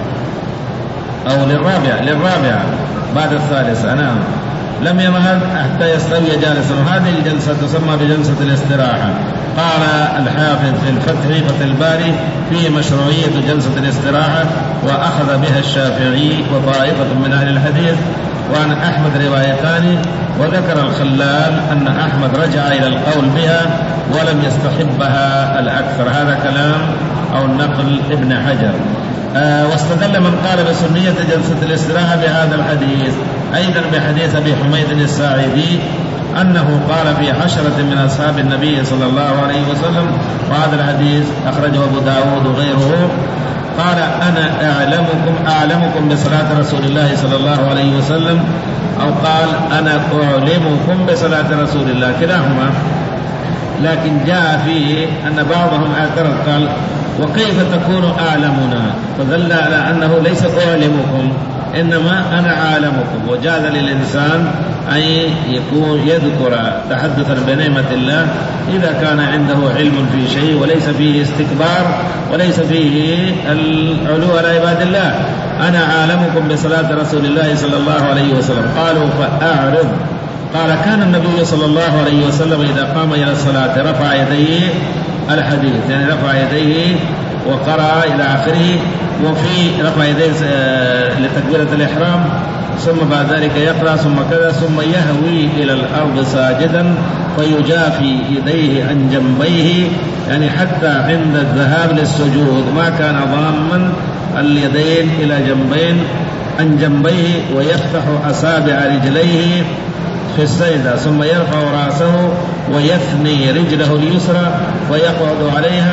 أو للرابعة للرابعة بعد الثالثة. نعم. لم يمهد حتى يستوي جالسا، وهذه الجلسة تسمى بجلسة الاستراحة. قال الحافظ في الفتح فتح الباري في مشروعية جلسة الاستراحة، وأخذ بها الشافعي وطائفة من أهل الحديث، وعن أحمد روايتان. وذكر الخلال أن أحمد رجع إلى القول بها ولم يستحبها الأكثر. هذا كلام أو النقل ابن حجر. آه واستدل من قال بسنية جلسة الاستراحة بهذا الحديث أيضا بحديث أبي حميد الساعدي أنه قال في عشرة من أصحاب النبي صلى الله عليه وسلم، وهذا الحديث أخرجه أبو داود وغيره. قال أنا أعلمكم أعلمكم بصلاة رسول الله صلى الله عليه وسلم، أو قال أنا أعلمكم بصلاة رسول الله، كلاهما. لكن جاء فيه أن بعضهم اعترض قال وكيف تكون أعلمنا، فدل على أنه ليس أعلمكم إنما أنا عالمكم. وجاز للإنسان أن يكون يذكر تحدثا بنعمة الله إذا كان عنده علم في شيء وليس فيه استكبار وليس فيه العلو على عباد الله. أنا عالمكم بصلاة رسول الله صلى الله عليه وسلم. قالوا فأعرض. قال كان النبي صلى الله عليه وسلم إذا قام إلى الصلاة رفع يديه، الحديث يعني رفع يديه وقرأ إلى آخره، وفي رفع يديه لتكبيرة الإحرام، ثم بعد ذلك يقرأ ثم كذا، ثم يهوي إلى الأرض ساجدا فيجافي يديه عن جنبيه، يعني حتى عند الذهاب للسجود ما كان ضاما اليدين إلى جنبين عن جنبيه، ويفتح أصابع رجليه في السجدة، ثم يرفع رأسه ويثني رجله اليسرى ويقعد عليها،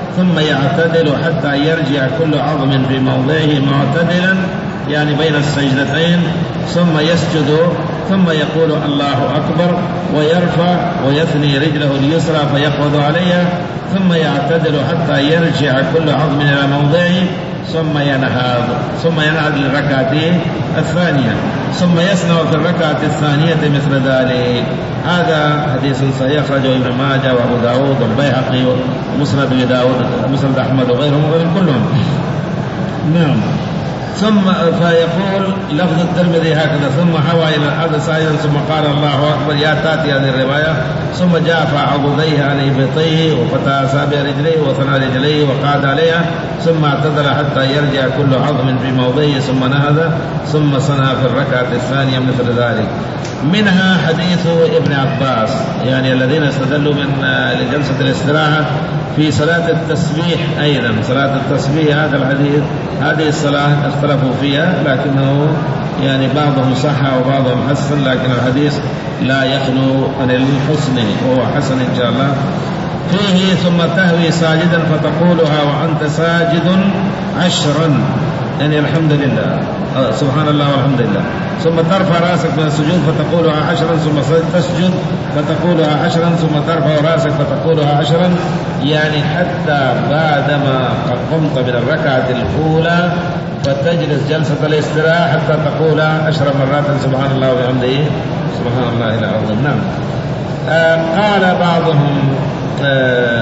ثم يعتدل حتى يرجع كل عظم في موضعه معتدلا يعني بين السجدتين، ثم يسجد ثم يقول الله أكبر ويرفع ويثني رجله اليسرى فيقبض عليها، ثم يعتدل حتى يرجع كل عظم إلى موضعه، ثم ينهض ثم ينهض للركعتين الثانية، ثم يصنع في الركعة الثانية مثل ذلك. هذا حديث صحيح أخرجه ابن ماجه وأبو داود والبيهقي ومسند أبي داود مسند أحمد وغيرهم وغيرهم كلهم. نعم. ثم فيقول لفظ الترمذي هكذا: ثم حوى إلى الأرض ساجدا ثم قال الله أكبر. يا تاتي هذه الرواية: ثم جافى عضديه عن إبطيه وفتح أصابع رجليه وثنى رجليه وقعد عليها، ثم اعتدل حتى يرجع كل عظم في موضعه، ثم نهض ثم صنع في الركعة الثانية مثل ذلك. منها حديث ابن عباس يعني الذين استدلوا من لجلسة الاستراحة في صلاة التسبيح. أيضا صلاة التسبيح هذا الحديث هذه الصلاة اختلفوا فيها، لكنه يعني بعضهم صح وبعضهم حسن، لكن الحديث لا يخلو عن الحسن وهو حسن إن شاء الله. فيه: ثم تهوي ساجدا فتقولها وأنت ساجد عشرا يعني الحمد لله سبحان الله والحمد لله، ثم ترفع رأسك من السجود فتقولها عشرا، ثم تسجد فتقولها عشرا، ثم ترفع رأسك فتقولها عشرا، يعني حتى بعدما قمت من الركعة الأولى فتجلس جلسة الاستراحة حتى تقولها عشر مرات سبحان الله وبحمده سبحان الله العظيم. نعم. آه قال بعضهم آه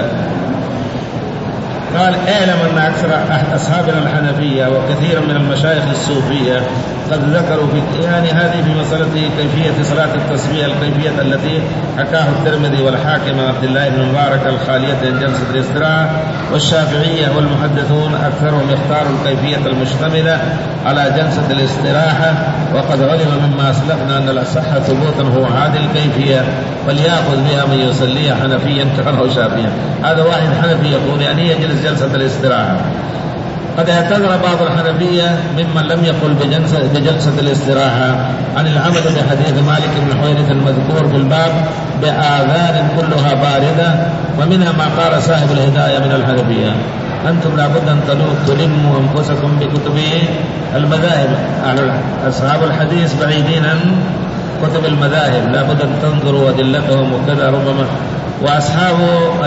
قال: اعلم أن أكثر أصحابنا الحنفية وكثيرا من المشايخ الصوفية قد ذكروا في يعني هذه في مسألة كيفية صلاة التسبيح الكيفية التي حكاه الترمذي والحاكم عبد الله بن مبارك الخالية من جلسة الاستراحة، والشافعية والمحدثون أكثرهم اختاروا الكيفية المشتملة على جلسة الاستراحة، وقد علم مما أسلفنا أن الأصح ثبوتا هو هذه الكيفية، وليأخذ بها من يصليها حنفيا كان أو شافعيا. هذا واحد حنفي يقول يعني يجلس جلسة الاستراحة. قد اعتذر بعض الحنفية ممن لم يقل بجلسة, بجلسة الاستراحة عن العمل بحديث مالك بن حويرث المذكور في الباب بآذان كلها باردة، ومنها ما قال صاحب الهداية من الحنفية: أنتم لابد أن تلموا أنفسكم بكتب المذاهب. أصحاب الحديث بعيدين عن كتب المذاهب، لابد أن تنظروا أدلتهم وكذا ربما، وأصحاب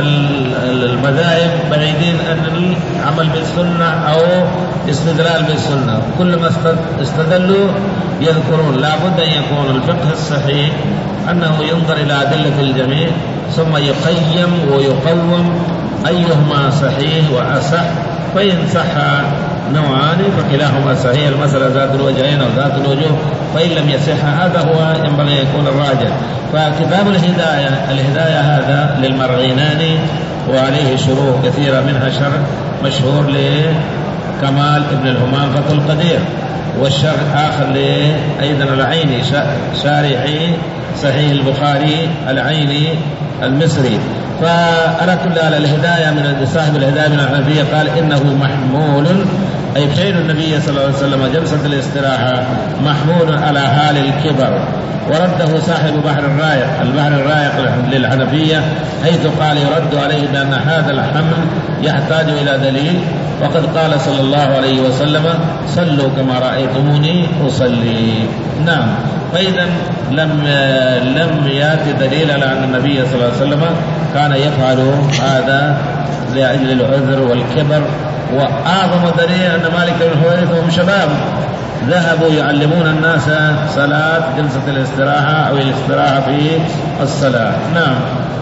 المذاهب بعيدين أن العمل بالسنة أو استدلال بالسنة، كل ما استدلوا يذكرون لابد أن يكون الفقه الصحيح أنه ينظر إلى أدلة الجميع ثم يقيم ويقوم أيهما صحيح وأصح، فإن صح نوعان فكلاهما صحيح، المسألة ذات الوجهين أو ذات الوجوه، فإن لم يصح هذا هو ينبغي أن يكون الراجح. فكتاب الهداية الهداية هذا للمرغيناني وعليه شروح كثيرة، منها شرح مشهور لكمال ابن الهمام فتح القدير، والشرح آخر أيضا العيني شارحي صحيح البخاري العيني المصري. فعلى كل على الهداية من صاحب الهداية من الحنفية قال إنه محمول أي فعل النبي صلى الله عليه وسلم جلسة الاستراحة محمول على حال الكبر، ورده صاحب بحر الرايق البحر الرايق للحنفية حيث قال يرد عليه بأن هذا الحمل يحتاج إلى دليل، وقد قال صلى الله عليه وسلم: صلوا كما رأيتموني أصلي. نعم. فإذا لم لم يأتي دليل على أن النبي صلى الله عليه وسلم كان يفعل هذا لأجل العذر والكبر. وأعظم دليل أن مالك بن حويرث وهم شباب ذهبوا يعلمون الناس صلاة جلسة الاستراحة أو الاستراحة في الصلاة. نعم.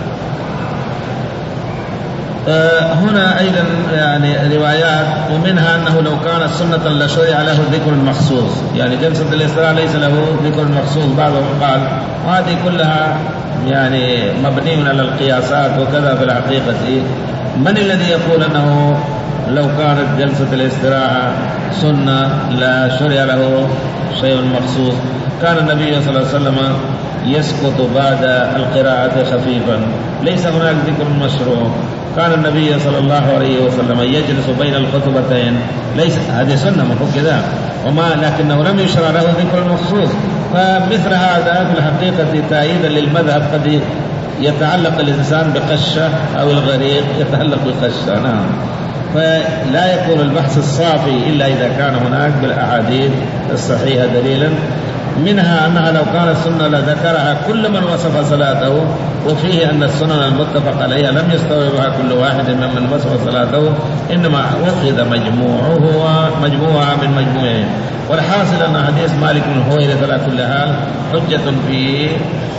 آه هنا أيضا يعني روايات، ومنها أنه لو كانت سنة لشرع له ذكر مخصوص، يعني جلسة الاستراحة ليس له ذكر مخصوص. بعضهم قال وهذه كلها يعني مبني على القياسات وكذا. في الحقيقة من الذي يقول أنه لو كانت جلسة الاستراحة سنة لا شرع له شيء مخصوص؟ كان النبي صلى الله عليه وسلم يسقط بعد القراءة خفيفا، ليس هناك ذكر مشروع. كان النبي صلى الله عليه وسلم يجلس بين الخطبتين، ليس هذه سنة مفهوم كذا، وما لكنه لم يشرع له ذكر مخصوص. فمثل هذا في الحقيقة تأييدا للمذهب قد يتعلق الإنسان بقشة أو الغريق يتعلق بقشة. نعم. فلا يكون البحث الصافي إلا إذا كان هناك بالأحاديث الصحيحة دليلا، منها أنها لو كانت سنة لذكرها كل من وصف صلاته، وفيه أن السنن المتفق عليها لم يستوعبها كل واحد ممن وصف صلاته، إنما أخذ مجموعه مجموعة من مجموعه. والحاصل أن حديث مالك بن الحويرث على كل حال حجة في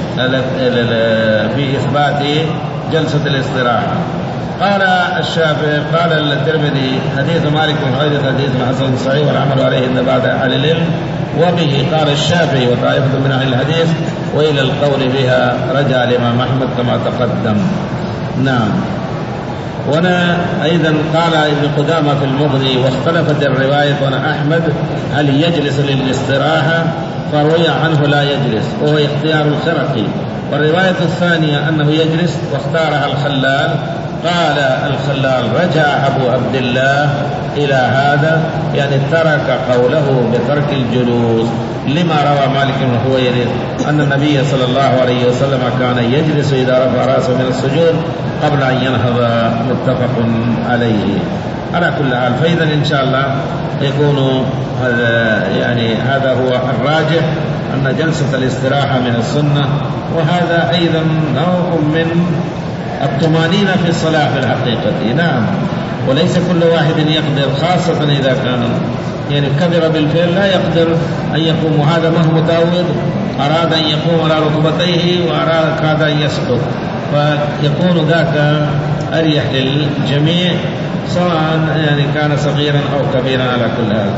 في إثبات جلسة الاستراحة. قال الشافعي قال الترمذي حديث مالك بن الحويرث حديث حسن صحيح والعمل عليه عند بعض أهل العلم، وبه قال الشافعي وطائفة من أهل الحديث، وإلى القول بها رجع الإمام أحمد كما تقدم. نعم. وأنا أيضا قال ابن قدامة في المغني واختلفت الرواية وأنا أحمد هل يجلس للاستراحة، فروي عنه لا يجلس وهو اختيار الخرقي، والرواية الثانية أنه يجلس واختارها الخلال. قال الخلال رجع أبو عبد الله إلى هذا، يعني ترك قوله بترك الجلوس، لما روى مالك بن الحويرث أن النبي صلى الله عليه وسلم كان يجلس إذا رفع رأسه من السجود قبل أن ينهض، متفق عليه. على كل حال فإذا إن شاء الله يكون هذا يعني هذا هو الراجح، أن جلسة الاستراحة من السنة، وهذا أيضا نوع من الطمأنينة في الصلاة في الحقيقة. نعم. وليس كل واحد يقدر، خاصة إذا كان يعني كبر بالفعل لا يقدر أن يقوم، وهذا ما هو متعود أراد أن يقوم على ركبتيه وأراد كاد أن يسقط، فيكون ذاك أريح للجميع سواء يعني كان صغيرا أو كبيرا. على كل حال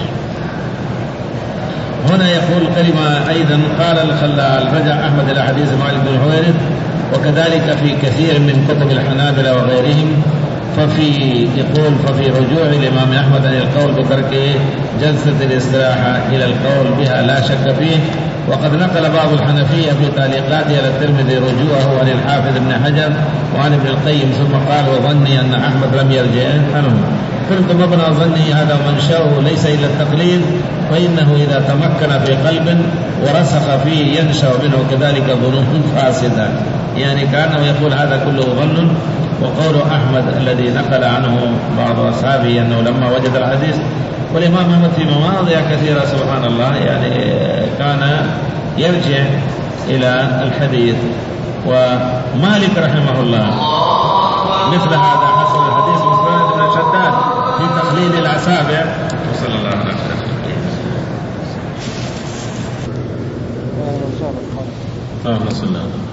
هنا يقول كلمة أيضا قال الخلال رجع أحمد إلى حديث مالك بن الحويرث، وكذلك في كثير من كتب الحنابلة وغيرهم، ففي يقول ففي رجوع الإمام أحمد عن القول بترك جلسة الاستراحة إلى القول بها لا شك فيه. وقد نقل بعض الحنفية في تعليقاته على الترمذي رجوعه عن الحافظ ابن حجر وعن ابن القيم، ثم قال وظني أن أحمد لم يرجع عنه. قلت مبنى ظني هذا منشأه ليس إلا التقليد، فإنه إذا تمكن في قلب ورسخ فيه ينشأ منه كذلك ظنون فاسدة، يعني كأنه يقول هذا كله ظن. وقول أحمد الذي نقل عنه بعض أصحابه أنه لما وجد الحديث، والإمام أحمد في مواضع كثيرة سبحان الله يعني كان يرجع إلى الحديث. ومالك رحمه الله مثل هذا حصل الحديث مسند بن شداد في تقليد الأصابع. وصلى الله عليه وسلم. اللهم صل على محمد.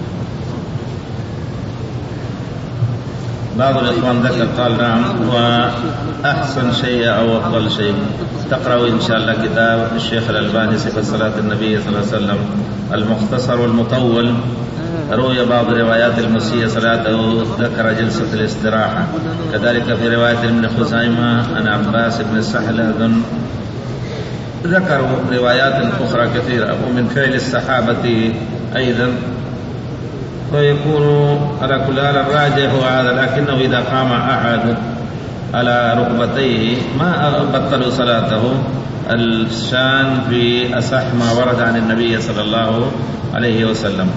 بعض الإخوان ذكر قال نعم وأحسن شيء أو أفضل شيء تقرأوا إن شاء الله كتاب الشيخ الألباني صفة صلاة النبي صلى الله عليه وسلم المختصر والمطول. روي بعض روايات المسيء صلاته ذكر جلسة الاستراحة، كذلك في رواية ابن خزيمة عن عباس بن السحل أظن ذكروا روايات أخرى كثيرة، ومن فعل الصحابة أيضا. فيكون على كل حال الراجح هو هذا، لكنه إذا قام أحد على ركبتيه ما بطلوا صلاته. الشان في أصح ما ورد عن النبي صلى الله عليه وسلم.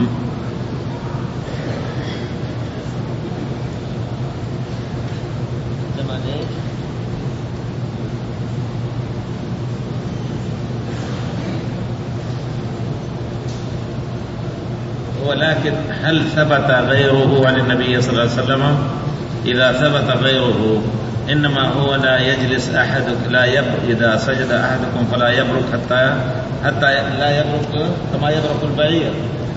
ولكن هل ثبت غيره عن النبي صلى الله عليه وسلم؟ إذا ثبت غيره إنما هو لا يجلس أحد لا يبرك، إذا سجد أحدكم فلا يبرك حتى حتى لا يبرك كما يبرك البعير.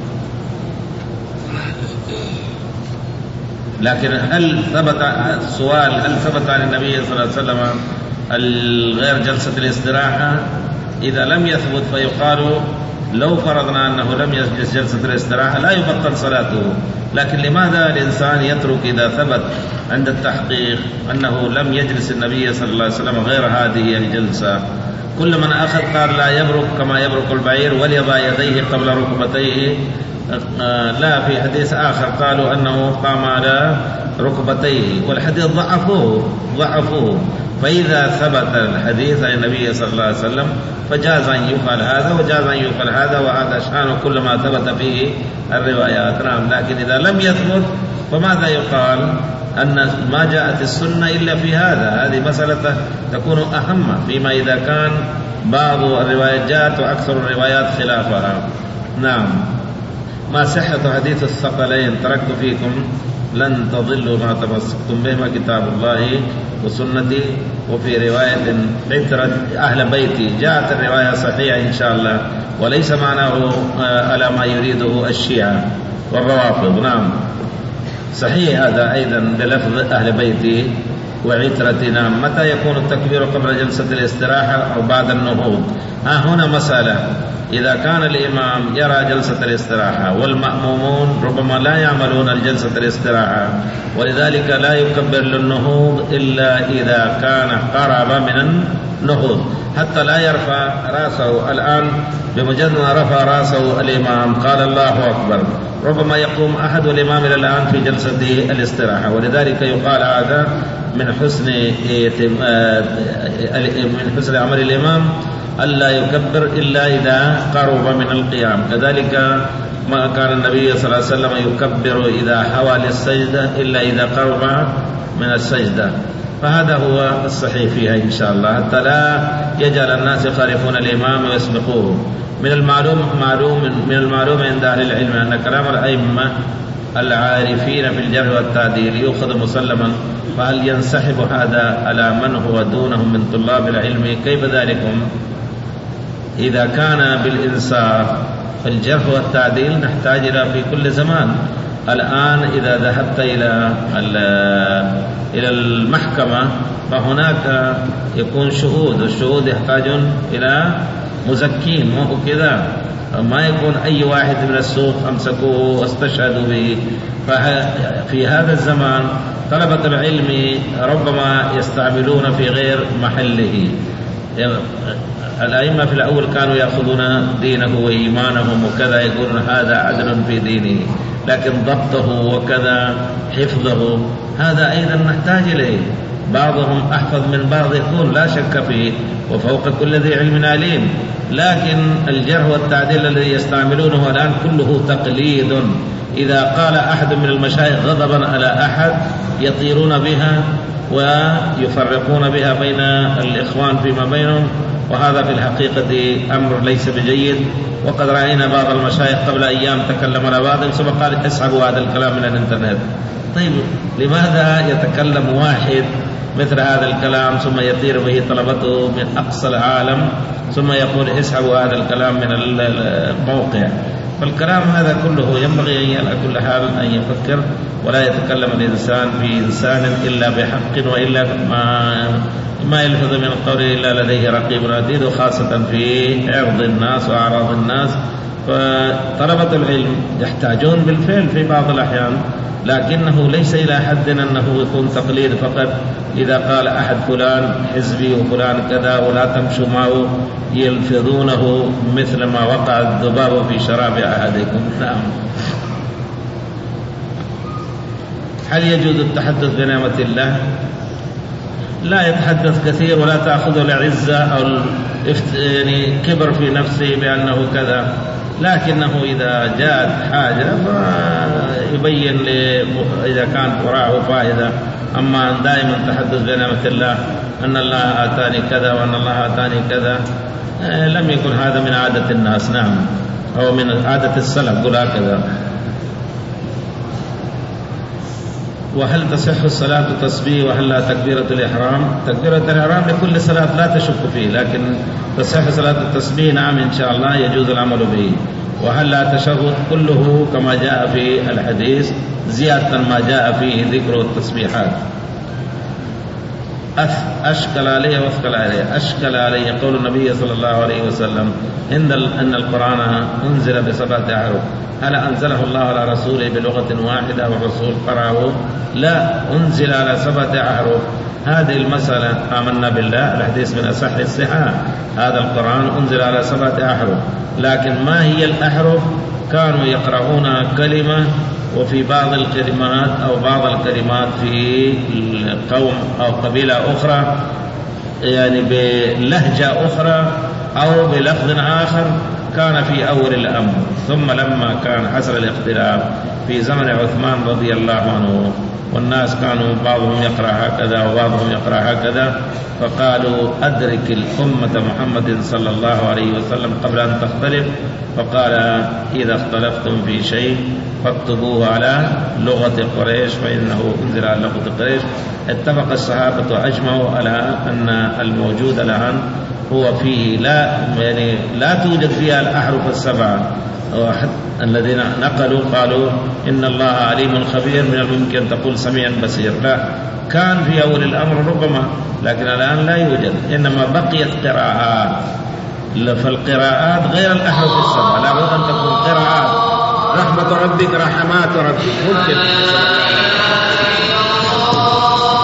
لكن هل ثبت السؤال هل ثبت عن النبي صلى الله عليه وسلم غير جلسة الاستراحة؟ إذا لم يثبت فيقال لو فرضنا أنه لم يجلس جلسة الاستراحة لا يبطل صلاته. لكن لماذا الإنسان يترك إذا ثبت عند التحقيق أنه لم يجلس النبي صلى الله عليه وسلم غير هذه الجلسة؟ كل من أخذ قال لا يبرك كما يبرك البعير وليضع يديه قبل ركبتيه لا، في حديث آخر قالوا أنه قام على ركبتيه، والحديث ضعفوه ضعفوه فإذا ثبت الحديث عن النبي صلى الله عليه وسلم فجاز أن يقال هذا وجاز أن يقال هذا، وهذا شأن كل ما ثبت فيه الروايات. نعم، لكن إذا لم يثبت فماذا يقال؟ أن ما جاءت السنة إلا في هذا. هذه مسألة تكون أهم فيما إذا كان بعض الروايات جاءت وأكثر الروايات خلافها. نعم. ما صحة حديث الثقلين؟ تركت فيكم لن تضلوا ما تمسكتم بهما كتاب الله وسنتي. وفي رواية عترة أهل بيتي جاءت الرواية صحيحة إن شاء الله، وليس معناه على ما يريده الشيعة والروافض. نعم، صحيح هذا أيضا بلفظ أهل بيتي وعترتنا. متى يكون التكبير؟ قبل جلسة الاستراحة أو بعد النهوض؟ ها هنا مسألة. إذا كان الإمام يرى جلسة الاستراحة والمأمومون ربما لا يعملون الجلسة الاستراحة، ولذلك لا يكبر للنهوض إلا إذا كان قرب من النهوض، حتى لا يرفع رأسه. الآن بمجرد ما رفع رأسه الإمام قال الله أكبر، ربما يقوم أحد الإمام إلى الآن في جلسة الاستراحة، ولذلك يقال هذا من حسن من حسن عمل الإمام ألا يكبر إلا إذا قرب من القيام. كذلك ما كان النبي صلى الله عليه وسلم يكبر إذا حوى للسجدة إلا إذا قرب من السجدة. فهذا هو الصحيح فيها إن شاء الله، حتى لا يجعل الناس يخالفون الإمام ويسبقوه. من المعلوم معلوم من المعلوم عند أهل العلم أن كلام الأئمة العارفين في الجرح والتعديل يؤخذ مسلما، فهل ينسحب هذا على من هو دونهم من طلاب العلم؟ كيف ذلكم؟ إذا كان بالإنصاف فالجرح والتعديل نحتاج إلى في كل زمان. الآن إذا ذهبت إلى إلى المحكمة فهناك يكون شهود، والشهود يحتاجون إلى مزكين، مو كذا ما يكون أي واحد من السوق أمسكوه واستشهدوا به. ففي هذا الزمان طلبة العلم ربما يستعملون في غير محله. الأئمة في الأول كانوا يأخذون دينه وإيمانهم وكذا، يقولون هذا عدل في دينه، لكن ضبطه وكذا حفظه هذا أيضا نحتاج إليه. بعضهم أحفظ من بعض يكون لا شك فيه، وفوق كل ذي علم عليم. لكن الجرح والتعديل الذي يستعملونه الآن كله تقليد. إذا قال أحد من المشايخ غضبا على أحد يطيرون بها ويفرقون بها بين الإخوان فيما بينهم، وهذا في الحقيقة أمر ليس بجيد. وقد رأينا بعض المشايخ قبل أيام تكلم على بعضهم ثم قال اسحبوا هذا الكلام من الانترنت. طيب لماذا يتكلم واحد مثل هذا الكلام ثم يطير به طلبته من أقصى العالم ثم يقول اسحبوا هذا الكلام من الموقع؟ فالكلام هذا كله ينبغي على كل حال أن يفكر، ولا يتكلم الإنسان في إنسان إلا بحق، وإلا ما ما يلفظ من القول إلا لديه رقيب عتيد، وخاصة في عرض الناس وأعراض الناس. فطلبة العلم يحتاجون بالفعل في بعض الأحيان، لكنه ليس إلى حد أنه يكون تقليد فقط. إذا قال أحد فلان حزبي وفلان كذا ولا تمشوا معه يلفظونه مثل ما وقع الذباب في شراب أحدكم. نعم. هل يجوز التحدث بنعمة الله؟ لا يتحدث كثير ولا تأخذه العزة أو يعني كبر في نفسه بأنه كذا، لكنه إذا جاءت حاجة فيبين إذا كانت وراءه فائدة. أما دائما تحدث بنعمة الله أن الله آتاني كذا وأن الله آتاني كذا لم يكن هذا من عادة الناس. نعم، أو من عادة السلف قل هكذا. وهل تصح الصلاة تسبيح وهل لا تكبيرة الإحرام؟ تكبيرة الإحرام لكل صلاة لا تشك فيه، لكن تصح صلاة التسبيح نعم إن شاء الله يجوز العمل به. وهل لا تشهد كله كما جاء في الحديث زيادة ما جاء فيه ذكر التسبيحات. أشكل علي وأثقل علي أشكل علي قول النبي صلى الله عليه وسلم إن أن القرآن أنزل بسبعة أحرف، هل أنزله الله على رسوله بلغة واحدة والرسول قرأه؟ لا، أنزل على سبعة أحرف. هذه المسألة آمنا بالله، الحديث من أصح الصحاح، هذا القرآن أنزل على سبعة أحرف، لكن ما هي الأحرف كانوا يقرؤون كلمة وفي بعض الكلمات أو بعض الكلمات في قوم أو قبيلة أخرى يعني بلهجة أخرى أو بلفظ آخر كان في أول الأمر. ثم لما كان حصل الاختلاف في زمن عثمان رضي الله عنه والناس كانوا بعضهم يقرأ هكذا وبعضهم يقرأ هكذا، فقالوا أدرك الأمة محمد صلى الله عليه وسلم قبل أن تختلف، فقال إذا اختلفتم في شيء فاكتبوه على لغة قريش فإنه انزل على لغة قريش. اتفق الصحابة وأجمعوا على أن الموجود الآن هو فيه لا يعني لا توجد فيها الأحرف السبعة. الذين نقلوا قالوا إن الله عليم خبير، من الممكن تقول سميع بصير، لا، كان في أول الأمر ربما، لكن الآن لا يوجد، إنما بقيت قراءات. فالقراءات غير الأحرف السبعة، لا بد أن تكون قراءات. رحمة ربك رحمات ربك ممكن